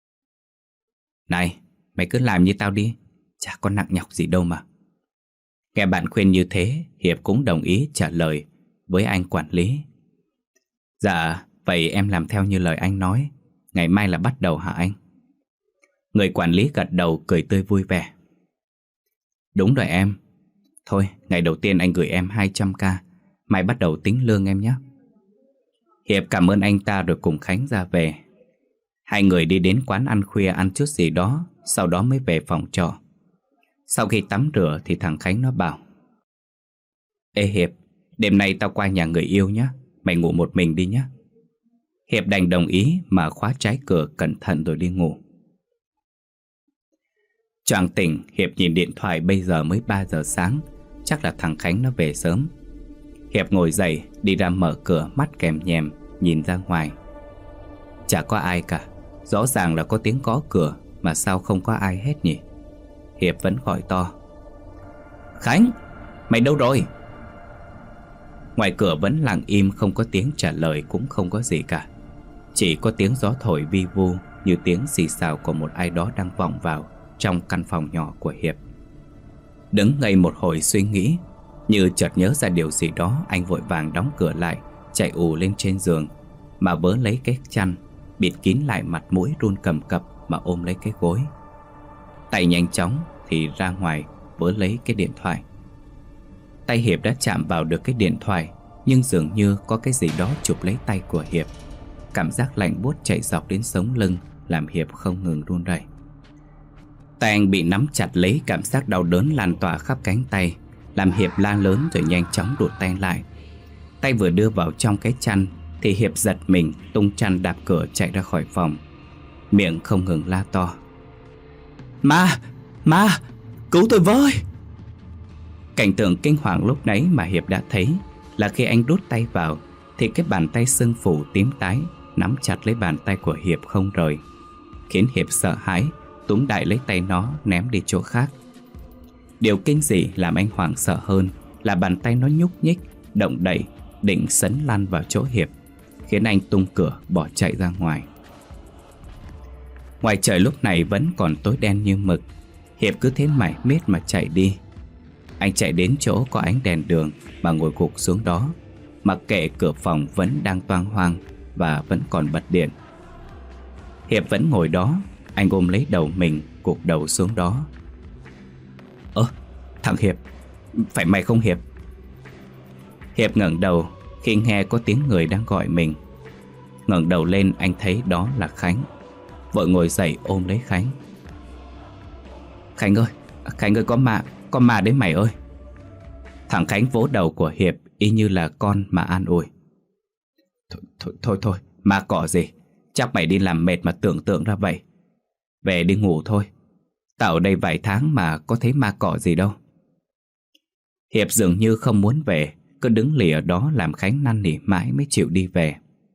Này, mày cứ làm như tao đi, chả có nặng nhọc gì đâu mà. Nghe bạn khuyên như thế, Hiệp cũng đồng ý trả lời với anh quản lý: Dạ, vậy em làm theo như lời anh nói. Ngày mai là bắt đầu hả anh? Người quản lý gật đầu cười tươi vui vẻ: Đúng rồi em. Thôi, ngày đầu tiên anh gửi em hai trăm k, mai bắt đầu tính lương em nhé. Hiệp cảm ơn anh ta rồi cùng Khánh ra về. Hai người đi đến quán ăn khuya ăn chút gì đó, sau đó mới về phòng trọ. Sau khi tắm rửa thì thằng Khánh nó bảo: Ê Hiệp, đêm nay tao qua nhà người yêu nhé, mày ngủ một mình đi nhé. Hiệp đành đồng ý mà khóa trái cửa cẩn thận rồi đi ngủ. Choàng tỉnh, Hiệp nhìn điện thoại bây giờ mới ba giờ sáng, chắc là thằng Khánh nó về sớm. Hiệp ngồi dậy, đi ra mở cửa, mắt kèm nhèm, nhìn ra ngoài. Chả có ai cả, rõ ràng là có tiếng gõ cửa, mà sao không có ai hết nhỉ? Hiệp vẫn gọi to: Khánh, mày đâu rồi? Ngoài cửa vẫn lặng im, không có tiếng trả lời, cũng không có gì cả. Chỉ có tiếng gió thổi vi vu như tiếng xì xào của một ai đó đang vọng vào trong căn phòng nhỏ của Hiệp. Đứng ngây một hồi suy nghĩ, như chợt nhớ ra điều gì đó, anh vội vàng đóng cửa lại, chạy ù lên trên giường mà vớ lấy cái chăn, bịt kín lại mặt mũi run cầm cập mà ôm lấy cái gối. Tay nhanh chóng thì ra ngoài vớ lấy cái điện thoại. Tay Hiệp đã chạm vào được cái điện thoại, nhưng dường như có cái gì đó chụp lấy tay của Hiệp. Cảm giác lạnh buốt chạy dọc đến sống lưng làm Hiệp không ngừng run rẩy. Tay anh bị nắm chặt lấy, cảm giác đau đớn lan tỏa khắp cánh tay, làm Hiệp la lớn rồi nhanh chóng đụt tay lại. Tay vừa đưa vào trong cái chăn thì Hiệp giật mình, tung chăn đạp cửa chạy ra khỏi phòng, miệng không ngừng la to: Ma! Ma! Cứu tôi với! Cảnh tượng kinh hoàng lúc nãy mà Hiệp đã thấy là khi anh đút tay vào thì cái bàn tay sưng phù tím tái nắm chặt lấy bàn tay của Hiệp không rời, khiến Hiệp sợ hãi túm đại lấy tay nó ném đi chỗ khác. Điều kinh dị làm anh hoảng sợ hơn là bàn tay nó nhúc nhích, động đậy, định sấn lăn vào chỗ Hiệp, khiến anh tung cửa bỏ chạy ra ngoài. Ngoài trời lúc này vẫn còn tối đen như mực. Hiệp cứ thế mải miết mà chạy đi. Anh chạy đến chỗ có ánh đèn đường mà ngồi gục xuống đó, mặc kệ cửa phòng vẫn đang toang hoang và vẫn còn bật điện. Hiệp vẫn ngồi đó, anh ôm lấy đầu mình, gục đầu xuống đó. Ơ, thằng Hiệp, phải mày không Hiệp? Hiệp ngẩng đầu khi nghe có tiếng người đang gọi mình. Ngẩng đầu lên anh thấy đó là Khánh, vội ngồi dậy ôm lấy Khánh. Khánh ơi, Khánh ơi, có ma, có ma đấy mày ơi. Thằng Khánh vỗ đầu của Hiệp y như là con mà an ủi. Thôi thôi thôi, thôi ma cỏ gì, chắc mày đi làm mệt mà tưởng tượng ra vậy. Về đi ngủ thôi, tao ở đây vài tháng mà có thấy ma cỏ gì đâu. Hiệp dường như không muốn về, cứ đứng lì ở đó làm Khánh năn nỉ mãi mới chịu đi về.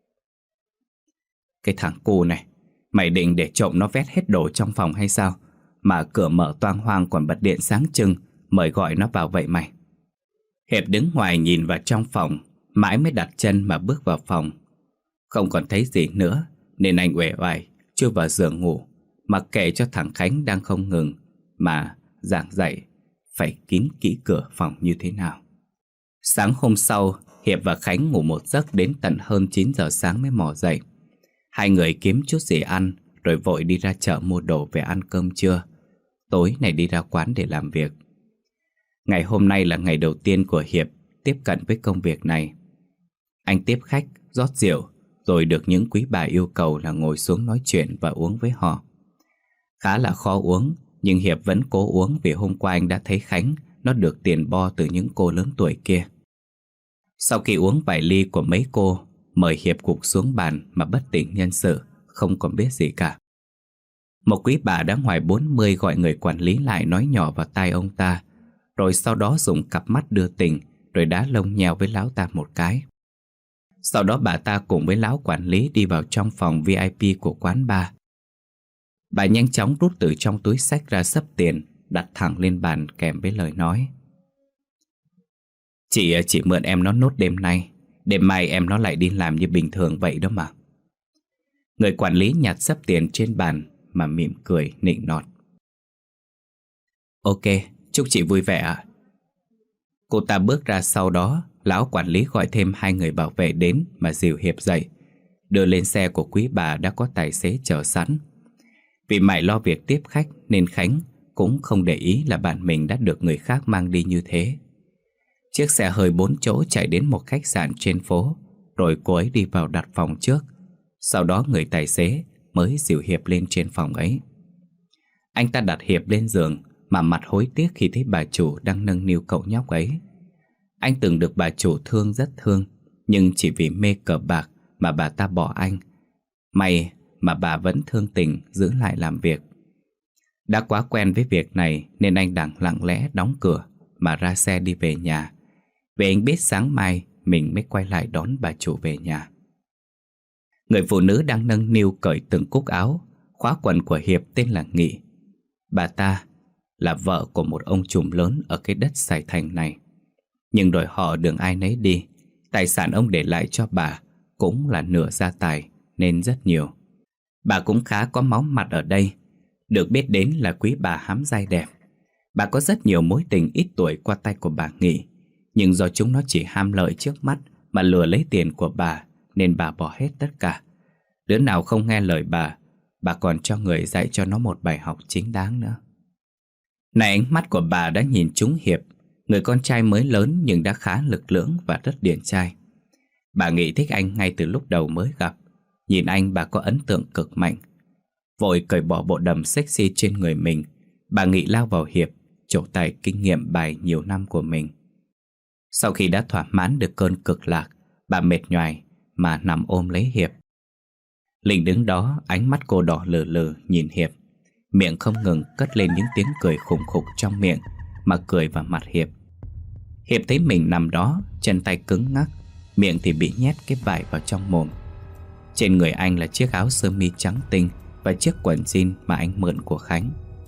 Cái thằng cu này, mày định để trộm nó vét hết đồ trong phòng hay sao? Mà cửa mở toang hoang còn bật điện sáng trưng, mời gọi nó vào vậy mày. Hiệp đứng ngoài nhìn vào trong phòng, mãi mới đặt chân mà bước vào phòng. Không còn thấy gì nữa nên anh uể oải chui vào giường ngủ, mặc kệ cho thằng Khánh đang không ngừng mà giảng dạy phải kín kỹ cửa phòng như thế nào. Sáng hôm sau, Hiệp và Khánh ngủ một giấc đến tận hơn chín giờ sáng mới mò dậy. Hai người kiếm chút gì ăn rồi vội đi ra chợ mua đồ về ăn cơm trưa. Tối này đi ra quán để làm việc. Ngày hôm nay là ngày đầu tiên của Hiệp tiếp cận với công việc này. Anh tiếp khách, rót rượu, rồi được những quý bà yêu cầu là ngồi xuống nói chuyện và uống với họ. Khá là khó uống, nhưng Hiệp vẫn cố uống vì hôm qua anh đã thấy Khánh nó được tiền bo từ những cô lớn tuổi kia. Sau khi uống vài ly của mấy cô, mời Hiệp gục xuống bàn mà bất tỉnh nhân sự, không còn biết gì cả. Một quý bà đã ngoài bốn mươi gọi người quản lý lại nói nhỏ vào tai ông ta, rồi sau đó dùng cặp mắt đưa tình rồi đá lông nheo với lão ta một cái. Sau đó bà ta cùng với lão quản lý đi vào trong phòng vi ai pi của quán bar. Bà nhanh chóng rút từ trong túi xách ra xấp tiền, đặt thẳng lên bàn kèm với lời nói: Chị chỉ mượn em nó nốt đêm nay, đêm mai em nó lại đi làm như bình thường vậy đó mà. Người quản lý nhặt xấp tiền trên bàn mà mỉm cười nịnh nọt: Ok, chúc chị vui vẻ ạ. Cô ta bước ra, sau đó lão quản lý gọi thêm hai người bảo vệ đến mà dìu Hiệp dậy, đưa lên xe của quý bà đã có tài xế chờ sẵn. Vì mải lo việc tiếp khách nên Khánh cũng không để ý là bạn mình đã được người khác mang đi như thế. Chiếc xe hơi bốn chỗ chạy đến một khách sạn trên phố, rồi cô ấy đi vào đặt phòng trước. Sau đó người tài xế mới dìu Hiệp lên trên phòng ấy. Anh ta đặt Hiệp lên giường mà mặt hối tiếc khi thấy bà chủ đang nâng niu cậu nhóc ấy. Anh từng được bà chủ thương rất thương, nhưng chỉ vì mê cờ bạc mà bà ta bỏ anh. May mà bà vẫn thương tình giữ lại làm việc. Đã quá quen với việc này nên anh đành lặng lẽ đóng cửa mà ra xe đi về nhà, vì anh biết sáng mai mình mới quay lại đón bà chủ về nhà. Người phụ nữ đang nâng niu cởi từng cúc áo, khóa quần của Hiệp tên là Nghị. Bà ta là vợ của một ông trùm lớn ở cái đất Sài Thành này. Nhưng đổi họ đường ai nấy đi, tài sản ông để lại cho bà cũng là nửa gia tài nên rất nhiều. Bà cũng khá có máu mặt ở đây, được biết đến là quý bà hám giai đẹp. Bà có rất nhiều mối tình ít tuổi qua tay của bà Nghị, nhưng do chúng nó chỉ ham lợi trước mắt mà lừa lấy tiền của bà nên bà bỏ hết tất cả. Đứa nào không nghe lời bà, bà còn cho người dạy cho nó một bài học chính đáng nữa. Này, ánh mắt của bà đã nhìn trúng Hiệp, người con trai mới lớn nhưng đã khá lực lưỡng và rất điển trai. Bà Nghị thích anh ngay từ lúc đầu mới gặp. Nhìn anh bà có ấn tượng cực mạnh. Vội cởi bỏ bộ đầm sexy trên người mình, bà Nghị lao vào Hiệp, trổ tài kinh nghiệm bài nhiều năm của mình. Sau khi đã thỏa mãn được cơn cực lạc, bà mệt nhoài mà nằm ôm lấy Hiệp. Linh đứng đó, ánh mắt cô đỏ lừ lừ nhìn Hiệp, miệng không ngừng cất lên những tiếng cười khủng khục trong miệng mà cười vào mặt Hiệp. Hiệp thấy mình nằm đó, chân tay cứng ngắc, miệng thì bị nhét cái vải vào trong mồm. Trên người anh là chiếc áo sơ mi trắng tinh và chiếc quần jean mà anh mượn của Khánh.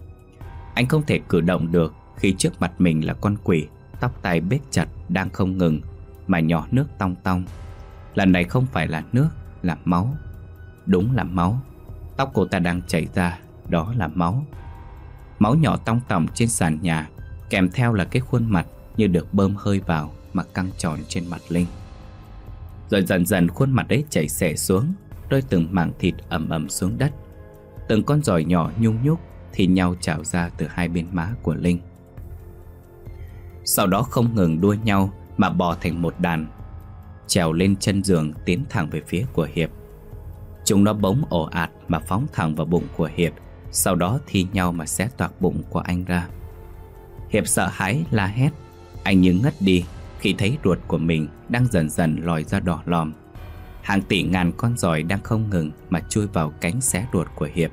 Anh không thể cử động được khi trước mặt mình là con quỷ tóc tai bết chặt đang không ngừng mà nhỏ nước tong tong. Lần này không phải là nước, là máu. Đúng là máu. Tóc cô ta đang chảy ra, đó là máu. Máu nhỏ tong tỏng trên sàn nhà, kèm theo là cái khuôn mặt như được bơm hơi vào mà căng tròn trên mặt Linh. Rồi dần dần khuôn mặt ấy chảy xệ xuống, rơi từng mảng thịt ẩm ẩm xuống đất. Từng con giòi nhỏ nhung nhúc thì nhau trào ra từ hai bên má của Linh. Sau đó không ngừng đua nhau mà bò thành một đàn, trèo lên chân giường tiến thẳng về phía của Hiệp. Chúng nó bỗng ồ ạt mà phóng thẳng vào bụng của Hiệp, sau đó thi nhau mà xé toạc bụng của anh ra. Hiệp sợ hãi la hét, anh như ngất đi khi thấy ruột của mình đang dần dần lòi ra đỏ lòm. Hàng tỷ ngàn con giòi đang không ngừng mà chui vào cánh xé ruột của Hiệp.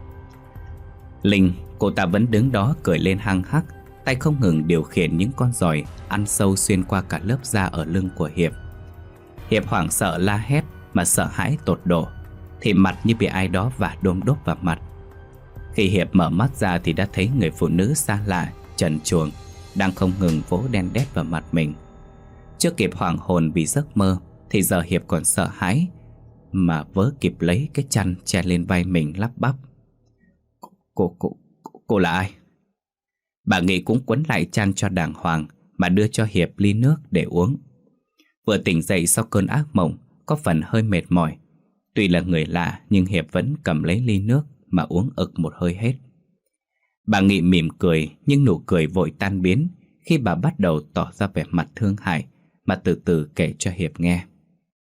Linh, cô ta vẫn đứng đó cười lên hăng hắc, tay không ngừng điều khiển những con giòi ăn sâu xuyên qua cả lớp da ở lưng của Hiệp. Hiệp hoảng sợ la hét mà sợ hãi tột độ, thì mặt như bị ai đó vả đôm đốp vào mặt. Khi Hiệp mở mắt ra thì đã thấy người phụ nữ xa lạ, trần truồng, đang không ngừng vỗ đen đét vào mặt mình. Chưa kịp hoảng hồn vì giấc mơ thì giờ Hiệp còn sợ hãi mà vớ kịp lấy cái chăn che lên vai mình lắp bắp: Cô, cô, cô, cô là ai? Bà Nghị cũng quấn lại chăn cho đàng hoàng mà đưa cho Hiệp ly nước để uống. Vừa tỉnh dậy sau cơn ác mộng, có phần hơi mệt mỏi. Tuy là người lạ nhưng Hiệp vẫn cầm lấy ly nước mà uống ực một hơi hết. Bà Nghị mỉm cười, nhưng nụ cười vội tan biến khi bà bắt đầu tỏ ra vẻ mặt thương hại mà từ từ kể cho Hiệp nghe.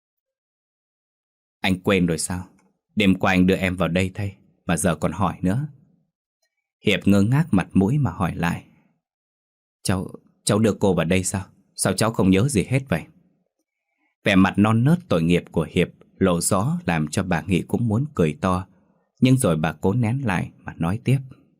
Anh quên rồi sao? Đêm qua anh đưa em vào đây thay, mà giờ còn hỏi nữa. Hiệp ngơ ngác mặt mũi mà hỏi lại. Cháu, cháu đưa cô vào đây sao? Sao cháu không nhớ gì hết vậy? Vẻ mặt non nớt tội nghiệp của Hiệp lộ rõ làm cho bà Nghị cũng muốn cười to. Nhưng rồi bà cố nén lại mà nói tiếp.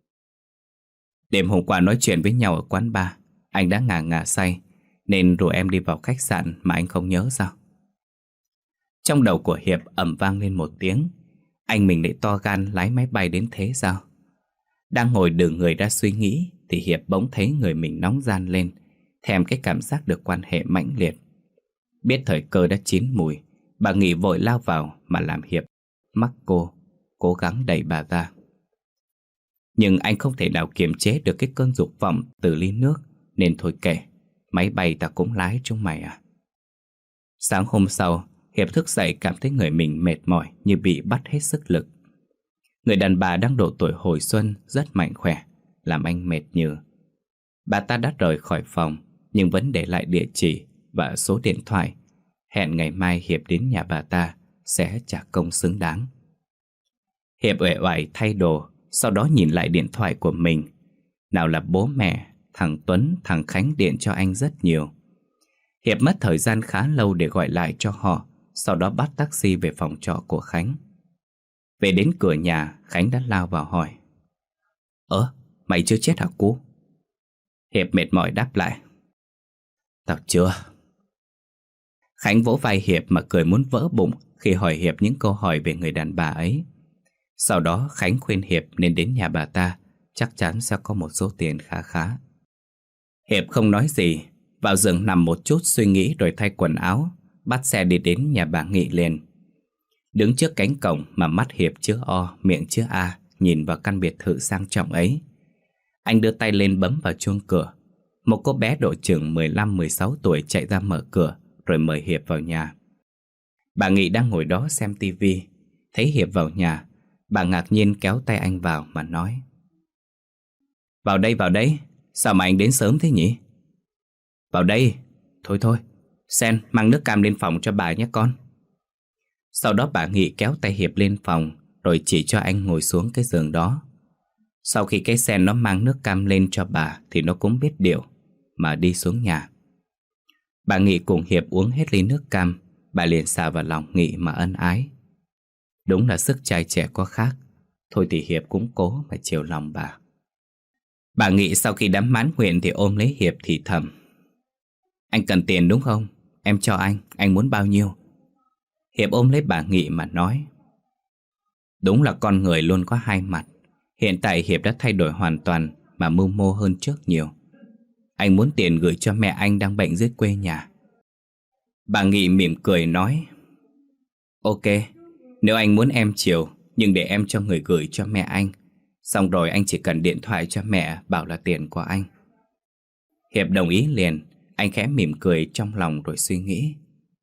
Đêm hôm qua nói chuyện với nhau ở quán bar, anh đã ngà ngà say, nên rủ em đi vào khách sạn mà anh không nhớ sao? Trong đầu của Hiệp ầm vang lên một tiếng. Anh mình lại to gan lái máy bay đến thế sao? Đang ngồi đừ người ra suy nghĩ thì Hiệp bỗng thấy người mình nóng ran lên, thèm cái cảm giác được quan hệ mãnh liệt. Biết thời cơ đã chín mùi, bà Nghị vội lao vào mà làm Hiệp mắc cô, cố gắng đẩy bà ra. Nhưng anh không thể nào kiềm chế được cái cơn dục vọng từ ly nước, nên thôi kệ, máy bay ta cũng lái chúng mày à. Sáng hôm sau, Hiệp thức dậy cảm thấy người mình mệt mỏi như bị bắt hết sức lực. Người đàn bà đang độ tuổi hồi xuân rất mạnh khỏe, làm anh mệt nhừ. Bà ta đã rời khỏi phòng, nhưng vẫn để lại địa chỉ và số điện thoại, hẹn ngày mai Hiệp đến nhà bà ta sẽ trả công xứng đáng. Hiệp uể oải thay đồ, sau đó nhìn lại điện thoại của mình. Nào là bố mẹ, thằng Tuấn, thằng Khánh điện cho anh rất nhiều. Hiệp mất thời gian khá lâu để gọi lại cho họ, sau đó bắt taxi về phòng trọ của Khánh. Về đến cửa nhà, Khánh đã lao vào hỏi. Ơ, mày chưa chết hả Cú? Hiệp mệt mỏi đáp lại. Tao chưa. Khánh vỗ vai Hiệp mà cười muốn vỡ bụng khi hỏi Hiệp những câu hỏi về người đàn bà ấy. Sau đó Khánh khuyên Hiệp nên đến nhà bà ta, chắc chắn sẽ có một số tiền khá khá. Hiệp không nói gì, vào giường nằm một chút suy nghĩ rồi thay quần áo, bắt xe đi đến nhà bà Nghị liền. Đứng trước cánh cổng mà mắt Hiệp chứa O, miệng chứa A, nhìn vào căn biệt thự sang trọng ấy. Anh đưa tay lên bấm vào chuông cửa. Một cô bé độ chừng mười lăm mười sáu tuổi chạy ra mở cửa, rồi mời Hiệp vào nhà. Bà Nghị đang ngồi đó xem tivi, thấy Hiệp vào nhà, bà ngạc nhiên kéo tay anh vào mà nói. Vào đây, vào đây, sao mà anh đến sớm thế nhỉ? Vào đây, thôi thôi, Sen mang nước cam lên phòng cho bà nhé con. Sau đó bà Nghị kéo tay Hiệp lên phòng, rồi chỉ cho anh ngồi xuống cái giường đó. Sau khi cái Sen nó mang nước cam lên cho bà thì nó cũng biết điều, mà đi xuống nhà. Bà Nghị cùng Hiệp uống hết ly nước cam, bà liền xà vào lòng Nghị mà ân ái. Đúng là sức trai trẻ có khác, thôi thì Hiệp cũng cố mà chiều lòng bà. Bà Nghị sau khi đã mãn nguyện thì ôm lấy Hiệp thì thầm. Anh cần tiền đúng không? Em cho anh, anh muốn bao nhiêu? Hiệp ôm lấy bà Nghị mà nói. Đúng là con người luôn có hai mặt. Hiện tại Hiệp đã thay đổi hoàn toàn mà mưu mô hơn trước nhiều. Anh muốn tiền gửi cho mẹ anh đang bệnh dưới quê nhà. Bà Nghị mỉm cười nói. Ok, nếu anh muốn em chiều, nhưng để em cho người gửi cho mẹ anh. Xong rồi anh chỉ cần điện thoại cho mẹ bảo là tiền của anh. Hiệp đồng ý liền. Anh khẽ mỉm cười trong lòng rồi suy nghĩ.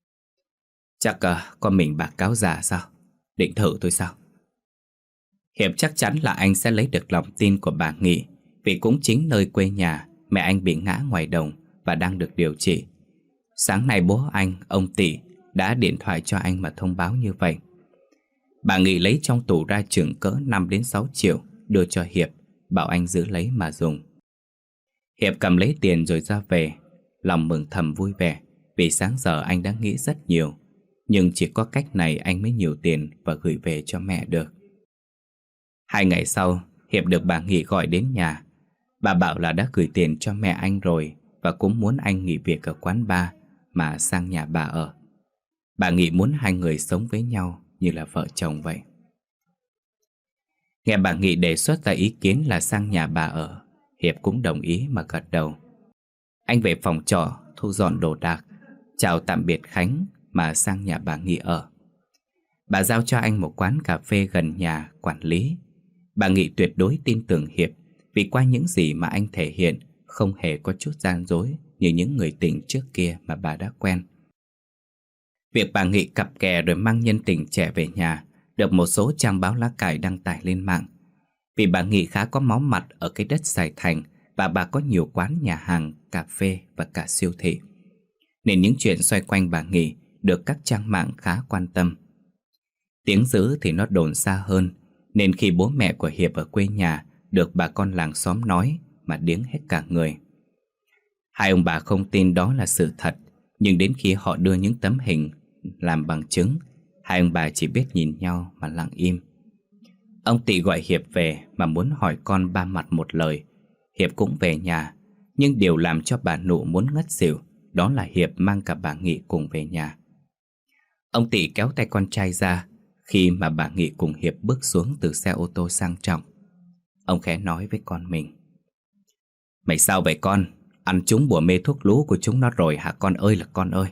Chắc à, con mình bạc cáo già sao? Định thử thôi sao? Hiệp chắc chắn là anh sẽ lấy được lòng tin của bà Nghị, vì cũng chính nơi quê nhà mẹ anh bị ngã ngoài đồng và đang được điều trị. Sáng nay bố anh, ông Tỷ, đã điện thoại cho anh mà thông báo như vậy. Bà Nghị lấy trong tủ ra chừng cỡ năm đến sáu triệu, đưa cho Hiệp, bảo anh giữ lấy mà dùng. Hiệp cầm lấy tiền rồi ra về, lòng mừng thầm vui vẻ, vì sáng giờ anh đã nghĩ rất nhiều, nhưng chỉ có cách này anh mới nhiều tiền và gửi về cho mẹ được. Hai ngày sau, Hiệp được bà Nghị gọi đến nhà. Bà bảo là đã gửi tiền cho mẹ anh rồi và cũng muốn anh nghỉ việc ở quán bar mà sang nhà bà ở. Bà Nghị muốn hai người sống với nhau như là vợ chồng vậy. Nghe bà Nghị đề xuất ra ý kiến là sang nhà bà ở, Hiệp cũng đồng ý mà gật đầu. Anh về phòng trọ, thu dọn đồ đạc, chào tạm biệt Khánh mà sang nhà bà Nghị ở. Bà giao cho anh một quán cà phê gần nhà quản lý. Bà Nghị tuyệt đối tin tưởng Hiệp, vì qua những gì mà anh thể hiện không hề có chút gian dối như những người tình trước kia mà bà đã quen. Việc bà Nghị cặp kè rồi mang nhân tình trẻ về nhà được một số trang báo lá cải đăng tải lên mạng. Vì bà Nghị khá có máu mặt ở cái đất Sài Thành và bà có nhiều quán nhà hàng, cà phê và cả siêu thị, nên những chuyện xoay quanh bà Nghị được các trang mạng khá quan tâm. Tiếng dữ thì nó đồn xa hơn, nên khi bố mẹ của Hiệp ở quê nhà được bà con làng xóm nói mà điếng hết cả người. Hai ông bà không tin đó là sự thật, nhưng đến khi họ đưa những tấm hình làm bằng chứng, hai ông bà chỉ biết nhìn nhau mà lặng im. Ông Tị gọi Hiệp về mà muốn hỏi con ba mặt một lời. Hiệp cũng về nhà, nhưng điều làm cho bà Nụ muốn ngất xỉu đó là Hiệp mang cả bà Nghị cùng về nhà. Ông Tị kéo tay con trai ra khi mà bà Nghị cùng Hiệp bước xuống từ xe ô tô sang trọng. Ông khẽ nói với con mình: "Mày sao vậy con? Ăn trúng bùa mê thuốc lú của chúng nó rồi hả con ơi là con ơi?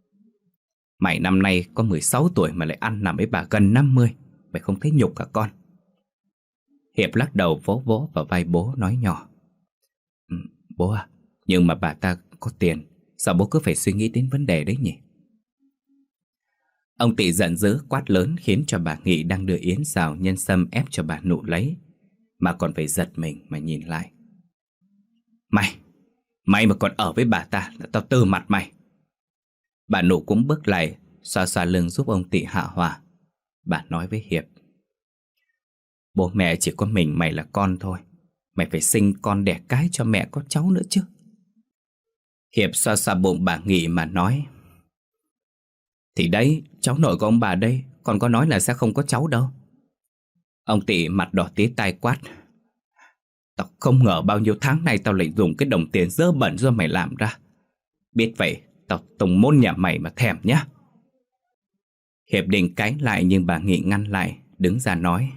Mày năm nay có mười sáu tuổi mà lại ăn nằm với bà gần năm mươi. Mày không thấy nhục cả con?" Hiệp lắc đầu vỗ vỗ vào vai bố nói nhỏ: ừ, "Bố à, nhưng mà bà ta có tiền, sao bố cứ phải suy nghĩ đến vấn đề đấy nhỉ?" Ông Tị giận dữ quát lớn khiến cho bà Nghị đang đưa yến xào nhân sâm ép cho bà Nụ lấy mà còn phải giật mình mà nhìn lại. Mày, mày mà còn ở với bà ta là tao từ mặt mày." Bà Nụ cũng bước lại xoa xoa lưng giúp ông Tị hạ hỏa. Bà nói với Hiệp: "Bố mẹ chỉ có mình mày là con thôi. Mày phải sinh con đẻ cái cho mẹ có cháu nữa chứ." Hiệp xoa xoa bụng bà Nghị mà nói: "Thì đấy, cháu nội của ông bà đây, còn có nói là sẽ không có cháu đâu." Ông Tị mặt đỏ tía tai quát: "Tao không ngờ bao nhiêu tháng nay tao lại dùng cái đồng tiền dơ bẩn do mày làm ra. Biết vậy, tao tùng môn nhà mày mà thèm nhá." Hiệp định cãi lại nhưng bà Nghị ngăn lại, đứng ra nói: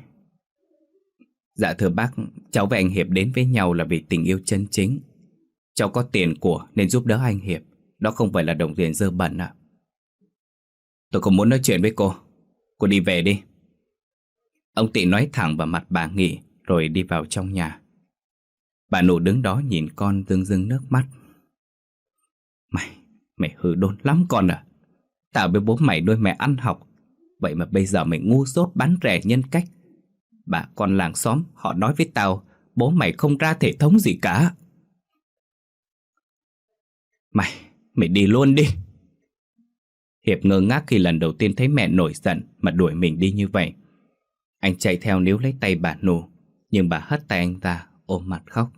"Dạ thưa bác, cháu và anh Hiệp đến với nhau là vì tình yêu chân chính. Cháu có tiền của nên giúp đỡ anh Hiệp, đó không phải là đồng tiền dơ bẩn ạ." "Tôi không muốn nói chuyện với cô, cô đi về đi." Ông Tị nói thẳng vào mặt bà Nghị rồi đi vào trong nhà. Bà Nụ đứng đó nhìn con rưng rưng nước mắt. Mày, mày hư đốn lắm con à. Tao với bố mày nuôi mày ăn học, vậy mà bây giờ mày ngu dốt bán rẻ nhân cách. Bà con làng xóm họ nói với tao bố mày không ra thể thống gì cả." Mày, mày đi luôn đi." Hiệp ngơ ngác khi lần đầu tiên thấy mẹ nổi giận mà đuổi mình đi như vậy. Anh chạy theo níu lấy tay bà Nụ, nhưng bà hất tay anh ra ôm mặt khóc.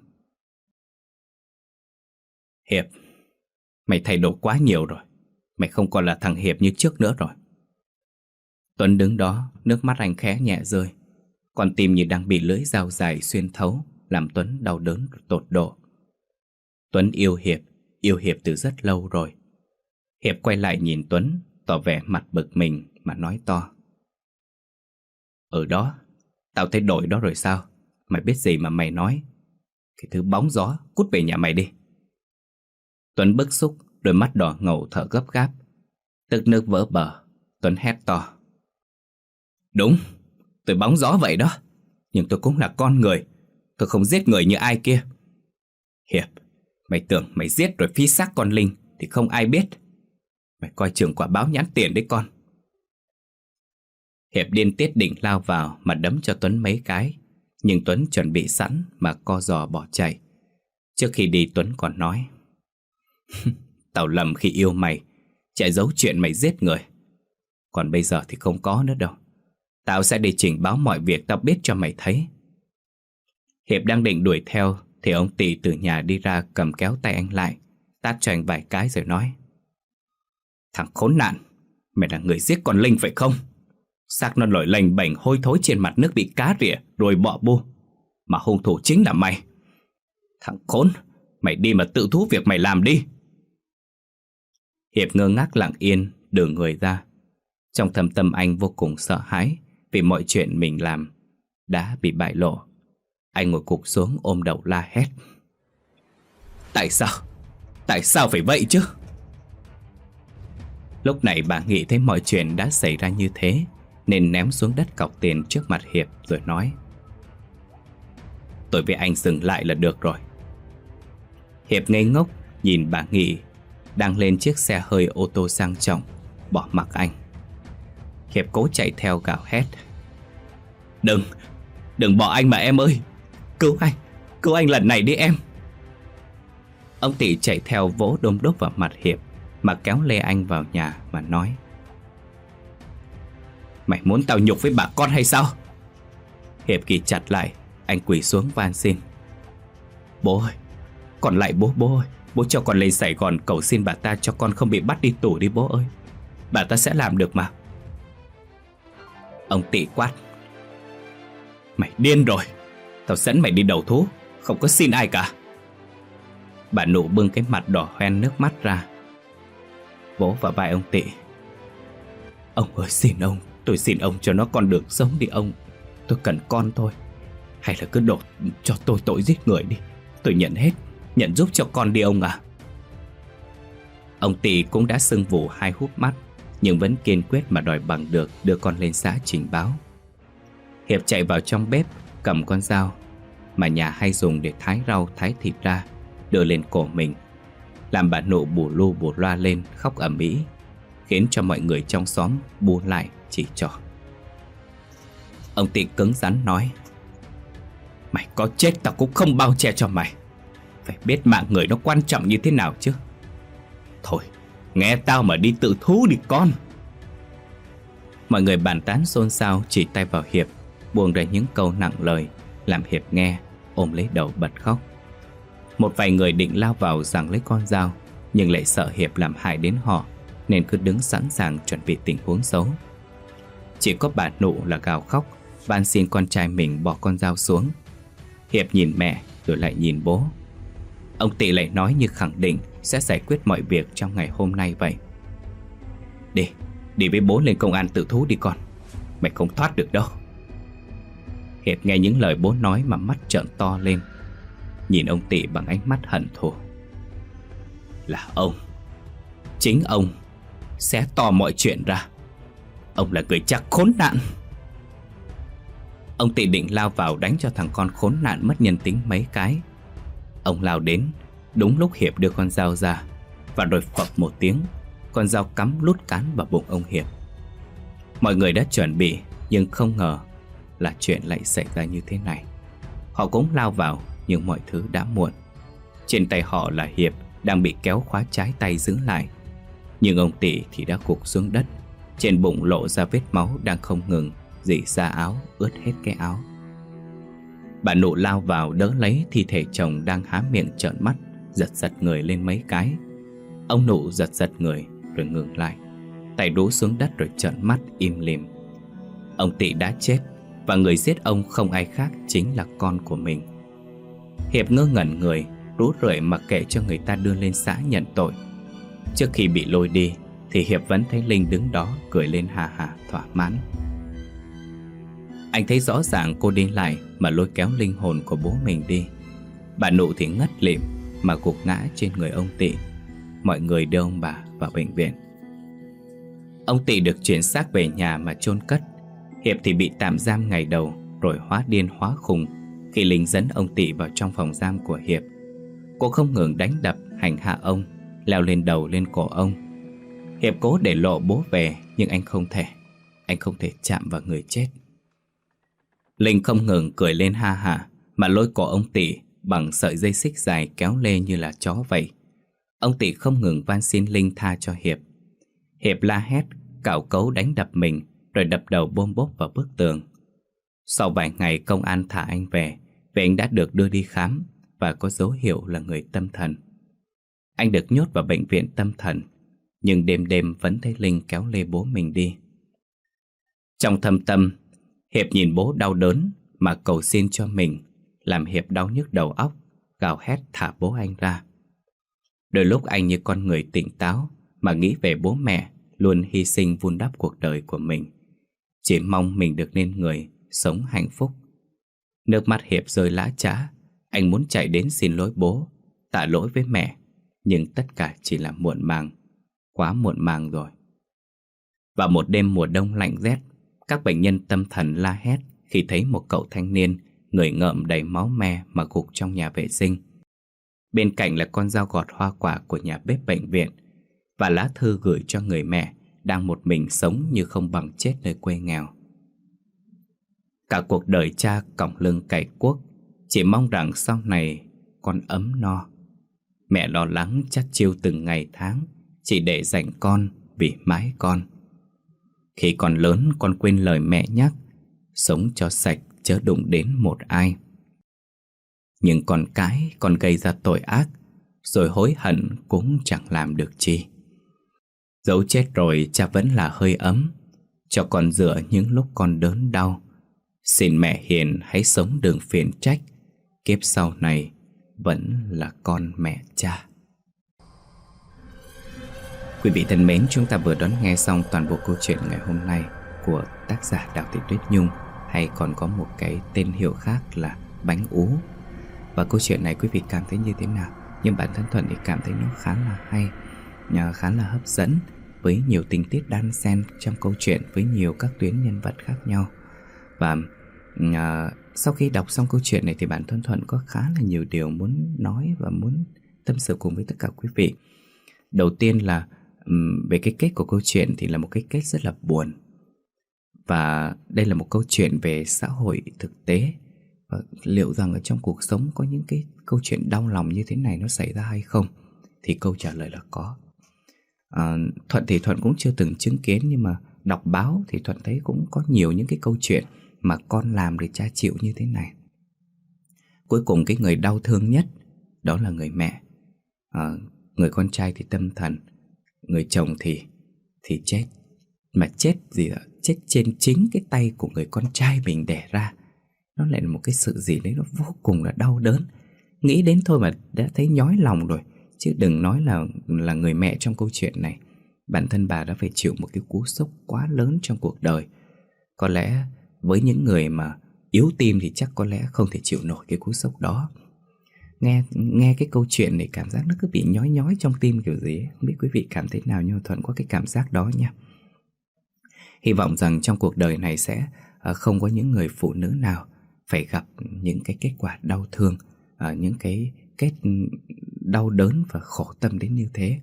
"Hiệp, mày thay đổi quá nhiều rồi. Mày không còn là thằng Hiệp như trước nữa rồi." Tuấn đứng đó, nước mắt anh khẽ nhẹ rơi. Con tim như đang bị lưỡi dao dài xuyên thấu, làm Tuấn đau đớn tột độ. Tuấn yêu Hiệp, yêu Hiệp từ rất lâu rồi. Hiệp quay lại nhìn Tuấn, tỏ vẻ mặt bực mình mà nói to: "Ừ đó, tao thấy đổi đó rồi sao? Mày biết gì mà mày nói? Cái thứ bóng gió, cút về nhà mày đi." Tuấn bức xúc, đôi mắt đỏ ngầu thở gấp gáp. Tức nước vỡ bờ, Tuấn hét to: "Đúng, tôi bóng gió vậy đó, nhưng tôi cũng là con người. Tôi không giết người như ai kia. Hiệp, mày tưởng mày giết rồi phi xác con Linh thì không ai biết. Mày coi chừng quả báo nhãn tiền đấy con." Hiệp điên tiết định lao vào mà đấm cho Tuấn mấy cái, nhưng Tuấn chuẩn bị sẵn mà co giò bỏ chạy. Trước khi đi Tuấn còn nói: "Tao lầm khi yêu mày, chạy giấu chuyện mày giết người. Còn bây giờ thì không có nữa đâu. Tao sẽ đi trình báo mọi việc tao biết cho mày thấy." Hiệp đang định đuổi theo thì ông Tị từ nhà đi ra cầm kéo tay anh lại, tát cho anh vài cái rồi nói: "Thằng khốn nạn, mày là người giết con Linh phải không? Xác nó nổi lềnh bềnh hôi thối trên mặt nước bị cá rỉa rồi bọ bu, mà hung thủ chính là mày. Thằng khốn, mày đi mà tự thú việc mày làm đi." Hiệp ngơ ngác lặng yên đưa người ra. Trong thâm tâm anh vô cùng sợ hãi vì mọi chuyện mình làm đã bị bại lộ. Anh ngồi cụp xuống ôm đầu la hét: "Tại sao? Tại sao phải vậy chứ?" Lúc này bà Nghị thấy mọi chuyện đã xảy ra như thế nên ném xuống đất cọc tiền trước mặt Hiệp rồi nói: "Tôi với anh dừng lại là được rồi." Hiệp ngây ngốc nhìn bà Nghị đang lên chiếc xe hơi ô tô sang trọng bỏ mặc anh. Hiệp cố chạy theo gào hét: "Đừng, đừng bỏ anh mà em ơi. Cứu anh, cứu anh lần này đi em." Ông Tị chạy theo vỗ đôm đốp vào mặt Hiệp mà kéo lê anh vào nhà mà nói: Mày muốn tao nhục với bà con hay sao? Hiệp ghi chặt lại. Anh quỳ xuống van xin. Bố ơi, con lại bố bố ơi. Bố cho con lên Sài Gòn cầu xin bà ta cho con không bị bắt đi tù đi bố ơi. Bà ta sẽ làm được mà. Ông Tị quát. Mày điên rồi. Tao dẫn mày đi đầu thú, không có xin ai cả. Bà Nụ bưng cái mặt đỏ hoen nước mắt ra, vỗ vào vai ông Tị. Ông ơi, xin ông, tôi xin ông cho nó con đường sống đi ông. Tôi cần con thôi. Hay là cứ đổ cho tôi tội giết người đi. Tôi nhận hết, nhận giúp cho con đi ông à. Ông Tị cũng đã sưng vù hai húp mắt, nhưng vẫn kiên quyết mà đòi bằng được đưa con lên xã trình báo. Hiệp chạy vào trong bếp, cầm con dao mà nhà hay dùng để thái rau thái thịt ra, đưa lên cổ mình, làm bà Nụ bù lu bù loa lên khóc ầm ĩ, khiến cho mọi người trong xóm bu lại chỉ trỏ. Ông Tị cứng rắn nói. Mày có chết tao cũng không bao che cho mày. Phải biết mạng người nó quan trọng như thế nào chứ. Thôi, nghe tao mà đi tự thú đi con. Mọi người bàn tán xôn xao, chỉ tay vào Hiệp, buông ra những câu nặng lời, làm Hiệp nghe ôm lấy đầu bật khóc. Một vài người định lao vào giằng lấy con dao, nhưng lại sợ Hiệp làm hại đến họ, nên cứ đứng sẵn sàng chuẩn bị tình huống xấu. Chỉ có bà Nụ là gào khóc, van xin con trai mình bỏ con dao xuống. Hiệp nhìn mẹ rồi lại nhìn bố. Ông Tị lại nói như khẳng định sẽ giải quyết mọi việc trong ngày hôm nay vậy. Đi, đi với bố lên công an tự thú đi con. Mày không thoát được đâu. Hiệp nghe những lời bố nói mà mắt trợn to lên, nhìn ông Tị bằng ánh mắt hận thù. Là ông, chính ông xé to mọi chuyện ra. Ông là người cha khốn nạn. Ông Tị định lao vào đánh cho thằng con khốn nạn mất nhân tính mấy cái. Ông lao đến đúng lúc Hiệp đưa con dao ra, và rồi phập một tiếng, con dao cắm lút cán vào bụng ông Hiệp. Mọi người đã chuẩn bị, nhưng không ngờ là chuyện lại xảy ra như thế này. Họ cũng lao vào, nhưng mọi thứ đã muộn. Trên tay họ là Hiệp đang bị kéo khóa trái tay giữ lại, nhưng ông Tị thì đã gục xuống đất. Trên bụng lộ ra vết máu đang không ngừng rỉ ra áo, ướt hết cái áo. Bà Nụ lao vào đỡ lấy thi thể chồng đang há miệng trợn mắt, giật giật người lên mấy cái. Ông Nụ giật giật người rồi ngừng lại, tay đú xuống đất rồi trợn mắt im lìm. Ông Tị đã chết, và người giết ông không ai khác chính là con của mình. Hiệp ngơ ngẩn người, rú rượi mặc kệ cho người ta đưa lên xã nhận tội. Trước khi bị lôi đi thì Hiệp vẫn thấy Linh đứng đó cười lên hà hà thỏa mãn. Anh thấy rõ ràng cô đi lại mà lôi kéo linh hồn của bố mình đi. Bà Nụ thì ngất lịm mà gục ngã trên người ông Tị. Mọi người đưa ông bà vào bệnh viện. Ông Tị được chuyển xác về nhà mà chôn cất. Hiệp thì bị tạm giam ngày đầu, rồi hóa điên hóa khùng khi Linh dẫn ông Tị vào trong phòng giam của Hiệp. Cô không ngừng đánh đập, hành hạ ông, leo lên đầu lên cổ ông. Hiệp cố để lộ bố về, nhưng anh không thể. Anh không thể chạm vào người chết. Linh không ngừng cười lên ha hả mà lôi cổ ông Tị bằng sợi dây xích dài kéo lê như là chó vậy. Ông Tị không ngừng van xin Linh tha cho Hiệp. Hiệp la hét, cào cấu đánh đập mình, rồi đập đầu bôm bốp vào bức tường. Sau vài ngày công an thả anh về, vì anh đã được đưa đi khám và có dấu hiệu là người tâm thần. Anh được nhốt vào bệnh viện tâm thần, nhưng đêm đêm vẫn thấy Linh kéo lê bố mình đi. Trong thâm tâm, Hiệp nhìn bố đau đớn mà cầu xin cho mình, làm Hiệp đau nhức đầu óc, gào hét thả bố anh ra. Đôi lúc anh như con người tỉnh táo mà nghĩ về bố mẹ luôn hy sinh vun đắp cuộc đời của mình, chỉ mong mình được nên người sống hạnh phúc. Nước mắt Hiệp rơi lã chã. Anh muốn chạy đến xin lỗi bố, tạ lỗi với mẹ, nhưng tất cả chỉ là muộn màng, quá muộn màng rồi. Vào một đêm mùa đông lạnh rét, các bệnh nhân tâm thần la hét khi thấy một cậu thanh niên người ngợm đầy máu me mà gục trong nhà vệ sinh. Bên cạnh là con dao gọt hoa quả của nhà bếp bệnh viện, và lá thư gửi cho người mẹ đang một mình sống như không bằng chết nơi quê nghèo. Cả cuộc đời cha còng lưng cày cuốc, chỉ mong rằng sau này con ấm no. Mẹ lo lắng chắt chiu từng ngày tháng, chỉ để dành con vì mãi con. Khi còn lớn con quên lời mẹ nhắc, sống cho sạch chớ đụng đến một ai. Nhưng con cái con gây ra tội ác, rồi hối hận cũng chẳng làm được chi. Dẫu chết rồi cha vẫn là hơi ấm, cho con dựa những lúc con đớn đau. Xin mẹ hiền hãy sống đừng phiền trách, kiếp sau này vẫn là con mẹ cha. Quý vị thân mến, chúng ta vừa đón nghe xong toàn bộ câu chuyện ngày hôm nay của tác giả Đào Thị Tuyết Nhung, hay còn có một cái tên hiệu khác là Bánh Ú. Và câu chuyện này quý vị cảm thấy như thế nào? Nhưng bản thân Thuận thì cảm thấy nó khá là hay, khá là hấp dẫn, với nhiều tình tiết đan xen trong câu chuyện, với nhiều các tuyến nhân vật khác nhau. Và uh, sau khi đọc xong câu chuyện này thì bản thân Thuận có khá là nhiều điều muốn nói và muốn tâm sự cùng với tất cả quý vị. Đầu tiên là um, về cái kết của câu chuyện thì là một cái kết rất là buồn. Và đây là một câu chuyện về xã hội thực tế. Và liệu rằng ở trong cuộc sống có những cái câu chuyện đau lòng như thế này nó xảy ra hay không? Thì câu trả lời là có. à, Thuận thì Thuận cũng chưa từng chứng kiến, nhưng mà đọc báo thì Thuận thấy cũng có nhiều những cái câu chuyện mà con làm để cha chịu như thế này. Cuối cùng cái người đau thương nhất đó là người mẹ. à, Người con trai thì tâm thần, người chồng thì thì chết. Mà chết gì ạ? Chết trên chính cái tay của người con trai mình đẻ ra. Nó lại là một cái sự gì đấy nó vô cùng là đau đớn. Nghĩ đến thôi mà đã thấy nhói lòng rồi. Chứ đừng nói là là người mẹ trong câu chuyện này. Bản thân bà đã phải chịu một cái cú sốc quá lớn trong cuộc đời. Có lẽ với những người mà yếu tim thì chắc có lẽ không thể chịu nổi cái cú sốc đó. Nghe nghe cái câu chuyện này cảm giác nó cứ bị nhói nhói trong tim kiểu gì ấy. Không biết quý vị cảm thấy nào, nhưng mà Thuận có cái cảm giác đó nha. Hy vọng rằng trong cuộc đời này sẽ không có những người phụ nữ nào phải gặp những cái kết quả đau thương, những cái kết đau đớn và khổ tâm đến như thế.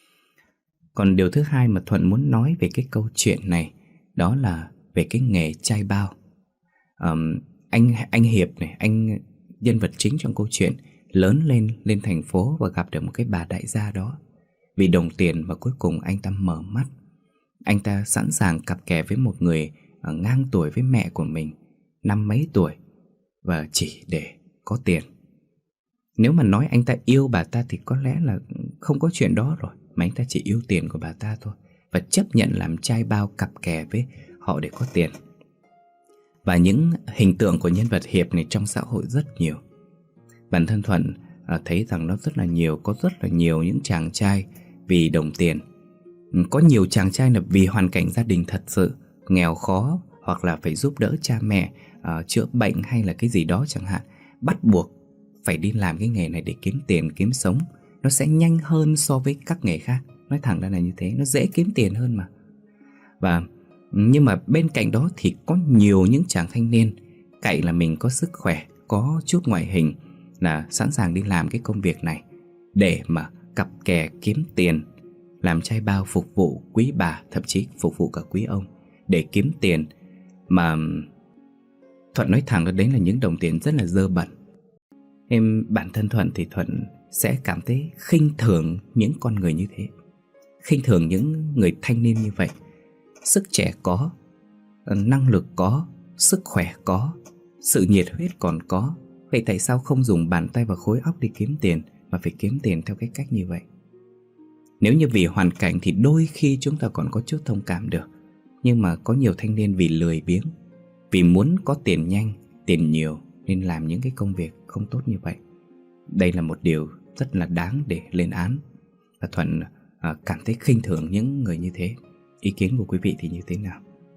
Còn điều thứ hai mà Thuận muốn nói về cái câu chuyện này, đó là về cái nghề chai bao. um, anh anh Hiệp này, anh nhân vật chính trong câu chuyện, lớn lên lên thành phố và gặp được một cái bà đại gia đó. Vì đồng tiền mà cuối cùng anh ta mở mắt. Anh ta sẵn sàng cặp kè với một người ngang tuổi với mẹ của mình, năm mấy tuổi, và chỉ để có tiền. Nếu mà nói anh ta yêu bà ta thì có lẽ là không có chuyện đó rồi, mà anh ta chỉ yêu tiền của bà ta thôi, và chấp nhận làm trai bao cặp kè với họ để có tiền. Và những hình tượng của nhân vật Hiệp này trong xã hội rất nhiều. Bản thân Thuận à, thấy rằng nó rất là nhiều. Có rất là nhiều những chàng trai vì đồng tiền. Có nhiều chàng trai là vì hoàn cảnh gia đình thật sự nghèo khó, hoặc là phải giúp đỡ cha mẹ uh, chữa bệnh hay là cái gì đó chẳng hạn, bắt buộc phải đi làm cái nghề này để kiếm tiền, kiếm sống. Nó sẽ nhanh hơn so với các nghề khác. Nói thẳng ra là như thế, nó dễ kiếm tiền hơn mà. Và nhưng mà bên cạnh đó thì có nhiều những chàng thanh niên cậy là mình có sức khỏe, có chút ngoại hình, là sẵn sàng đi làm cái công việc này để mà cặp kè kiếm tiền, làm trai bao phục vụ quý bà, thậm chí phục vụ cả quý ông để kiếm tiền. Mà Thuận nói thẳng là đấy là những đồng tiền rất là dơ bẩn. Em bản thân Thuận thì Thuận sẽ cảm thấy khinh thường những con người như thế, khinh thường những người thanh niên như vậy. Sức trẻ có, năng lực có, sức khỏe có, sự nhiệt huyết còn có. Vậy tại sao không dùng bàn tay và khối óc đi kiếm tiền, mà phải kiếm tiền theo cái cách như vậy? Nếu như vì hoàn cảnh thì đôi khi chúng ta còn có chút thông cảm được. Nhưng mà có nhiều thanh niên vì lười biếng, vì muốn có tiền nhanh, tiền nhiều, nên làm những cái công việc không tốt như vậy. Đây là một điều rất là đáng để lên án. Và Thuận à, cảm thấy khinh thường những người như thế. Ý kiến của quý vị thì như thế nào?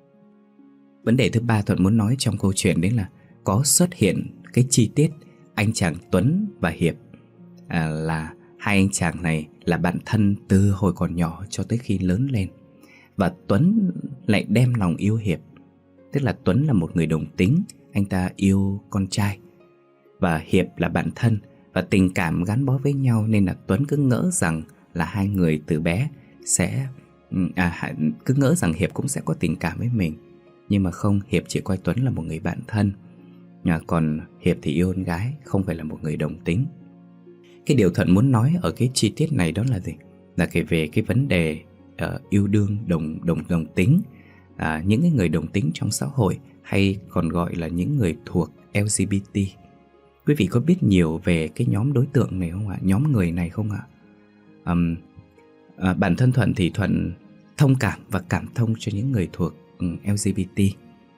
Vấn đề thứ ba Thuận muốn nói trong câu chuyện đấy là có xuất hiện cái chi tiết anh chàng Tuấn và Hiệp, à, là hai anh chàng này là bạn thân từ hồi còn nhỏ cho tới khi lớn lên. Và Tuấn lại đem lòng yêu Hiệp. Tức là Tuấn là một người đồng tính, anh ta yêu con trai, và Hiệp là bạn thân, và tình cảm gắn bó với nhau. Nên là Tuấn cứ ngỡ rằng là hai người từ bé sẽ à, Cứ ngỡ rằng Hiệp cũng sẽ có tình cảm với mình. Nhưng mà không, Hiệp chỉ coi Tuấn là một người bạn thân, à, còn Hiệp thì yêu con gái, không phải là một người đồng tính. Cái điều Thuận muốn nói ở cái chi tiết này đó là gì? Là kể về cái vấn đề uh, yêu đương đồng, đồng, đồng tính. à, những cái người đồng tính trong xã hội, hay còn gọi là những người thuộc lờ giê bê tê. Quý vị có biết nhiều về cái nhóm đối tượng này không ạ? Nhóm người này không ạ? Um, à, bản thân Thuận thì Thuận thông cảm và cảm thông cho những người thuộc um, lờ giê bê tê,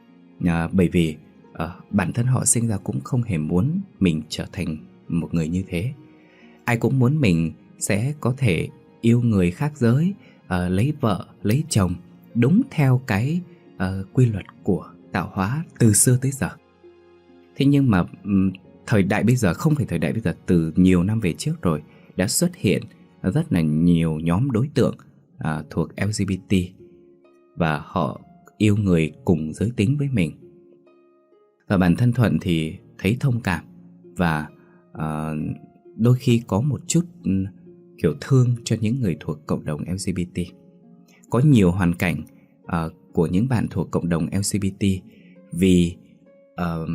à, bởi vì uh, bản thân họ sinh ra cũng không hề muốn mình trở thành một người như thế. Ai cũng muốn mình sẽ có thể yêu người khác giới, uh, lấy vợ, lấy chồng đúng theo cái uh, quy luật của tạo hóa từ xưa tới giờ. Thế nhưng mà um, thời đại bây giờ, không phải thời đại bây giờ, từ nhiều năm về trước rồi, đã xuất hiện rất là nhiều nhóm đối tượng uh, thuộc lờ giê bê tê, và họ yêu người cùng giới tính với mình. Và bản thân Thuận thì thấy thông cảm và uh, đôi khi có một chút um, kiểu thương cho những người thuộc cộng đồng lờ giê bê tê. Có nhiều hoàn cảnh uh, của những bạn thuộc cộng đồng lờ giê bê tê vì uh,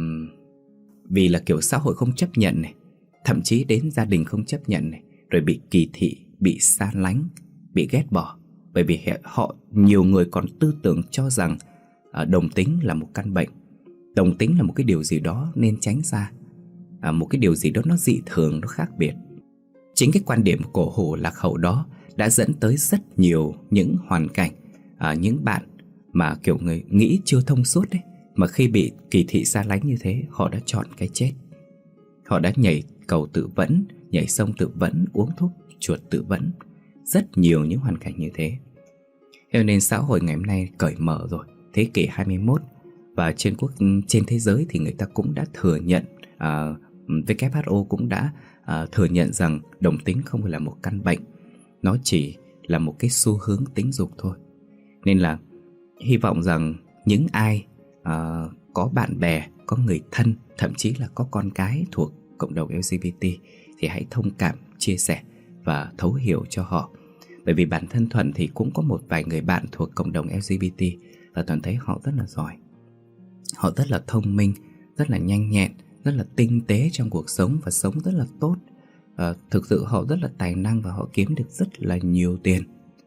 vì là kiểu xã hội không chấp nhận này, thậm chí đến gia đình không chấp nhận này, rồi bị kỳ thị, bị xa lánh, bị ghét bỏ. Bởi vì họ, nhiều người còn tư tưởng cho rằng uh, đồng tính là một căn bệnh, đồng tính là một cái điều gì đó nên tránh xa, uh, một cái điều gì đó nó dị thường, nó khác biệt. Chính cái quan điểm cổ hủ lạc hậu đó đã dẫn tới rất nhiều những hoàn cảnh, à, những bạn mà kiểu người nghĩ chưa thông suốt đấy, mà khi bị kỳ thị xa lánh như thế, họ đã chọn cái chết. Họ đã nhảy cầu tự vẫn, nhảy sông tự vẫn, uống thuốc chuột tự vẫn. Rất nhiều những hoàn cảnh như thế. Cho nên xã hội ngày hôm nay cởi mở rồi, thế kỷ hai mươi mốt, và trên quốc trên thế giới thì người ta cũng đã thừa nhận, à, vê kép hát o cũng đã à, thừa nhận rằng đồng tính không phải là một căn bệnh, nó chỉ là một cái xu hướng tính dục thôi. Nên là hy vọng rằng những ai à, có bạn bè, có người thân, thậm chí là có con cái thuộc cộng đồng lờ giê bê tê thì hãy thông cảm, chia sẻ và thấu hiểu cho họ. Bởi vì bản thân Thuận thì cũng có một vài người bạn thuộc cộng đồng lờ giê bê tê, và Thuận thấy họ rất là giỏi. Họ rất là thông minh, rất là nhanh nhẹn, rất là tinh tế trong cuộc sống và sống rất là tốt. à, Thực sự họ rất là tài năng và họ kiếm được rất là nhiều tiền,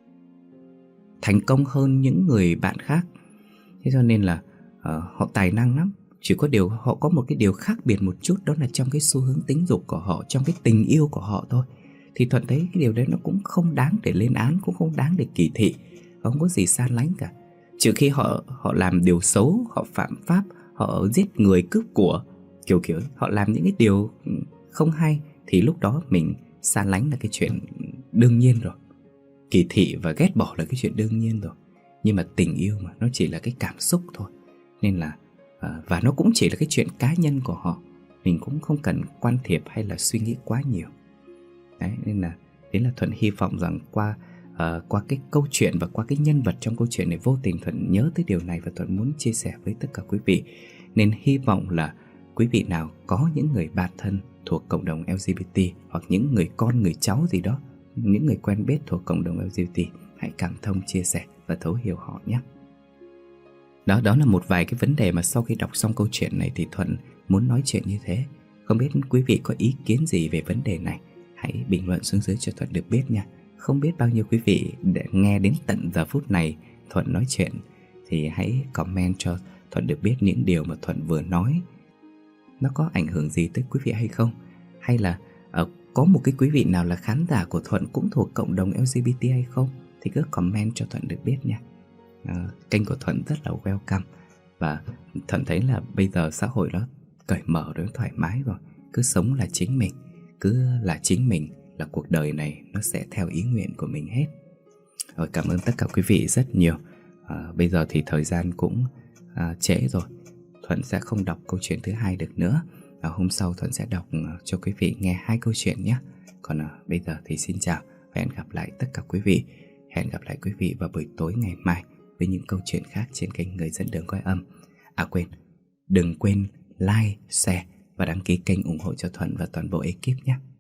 thành công hơn những người bạn khác. Thế cho nên là uh, họ tài năng lắm. Chỉ có điều họ có một cái điều khác biệt một chút, đó là trong cái xu hướng tính dục của họ, trong cái tình yêu của họ thôi. Thì Thuận thấy cái điều đấy nó cũng không đáng để lên án, cũng không đáng để kỳ thị, không có gì xa lánh cả. Trừ khi họ họ làm điều xấu, họ phạm pháp, họ giết người, cướp của, kiểu kiểu họ làm những cái điều không hay, thì lúc đó mình xa lánh là cái chuyện đương nhiên rồi. Kỳ thị và ghét bỏ là cái chuyện đương nhiên rồi. Nhưng mà tình yêu mà, nó chỉ là cái cảm xúc thôi. Nên là à, và nó cũng chỉ là cái chuyện cá nhân của họ, mình cũng không cần can thiệp hay là suy nghĩ quá nhiều. Đấy, nên là đấy là Thuận hy vọng rằng qua uh, qua cái câu chuyện và qua cái nhân vật trong câu chuyện này, vô tình Thuận nhớ tới điều này và Thuận muốn chia sẻ với tất cả quý vị. Nên hy vọng là quý vị nào có những người bạn thân thuộc cộng đồng lờ giê bê tê, hoặc những người con, người cháu gì đó, những người quen biết thuộc cộng đồng lờ giê bê tê, hãy cảm thông, chia sẻ và thấu hiểu họ nhé. Đó, đó là một vài cái vấn đề mà sau khi đọc xong câu chuyện này thì Thuận muốn nói chuyện như thế. Không biết quý vị có ý kiến gì về vấn đề này, hãy bình luận xuống dưới cho Thuận được biết nha. Không biết bao nhiêu quý vị để nghe đến tận giờ phút này Thuận nói chuyện, thì hãy comment cho Thuận được biết những điều mà Thuận vừa nói nó có ảnh hưởng gì tới quý vị hay không. Hay là uh, có một cái quý vị nào là khán giả của Thuận cũng thuộc cộng đồng lờ giê bê tê hay không, thì cứ comment cho Thuận được biết nha. uh, Kênh của Thuận rất là welcome, và Thuận thấy là bây giờ xã hội nó cởi mở rồi, thoải mái rồi. Cứ sống là chính mình, cứ là chính mình là cuộc đời này nó sẽ theo ý nguyện của mình hết. Rồi, cảm ơn tất cả quý vị rất nhiều. à, Bây giờ thì thời gian cũng à, trễ rồi, Thuận sẽ không đọc câu chuyện thứ hai được nữa. à, Hôm sau Thuận sẽ đọc uh, cho quý vị nghe hai câu chuyện nhé. Còn uh, bây giờ thì xin chào và hẹn gặp lại tất cả quý vị. Hẹn gặp lại quý vị vào buổi tối ngày mai với những câu chuyện khác trên kênh Người Dẫn Đường Cõi Âm. À quên, đừng quên like, share và đăng ký kênh ủng hộ cho Thuận và toàn bộ ekip nhé.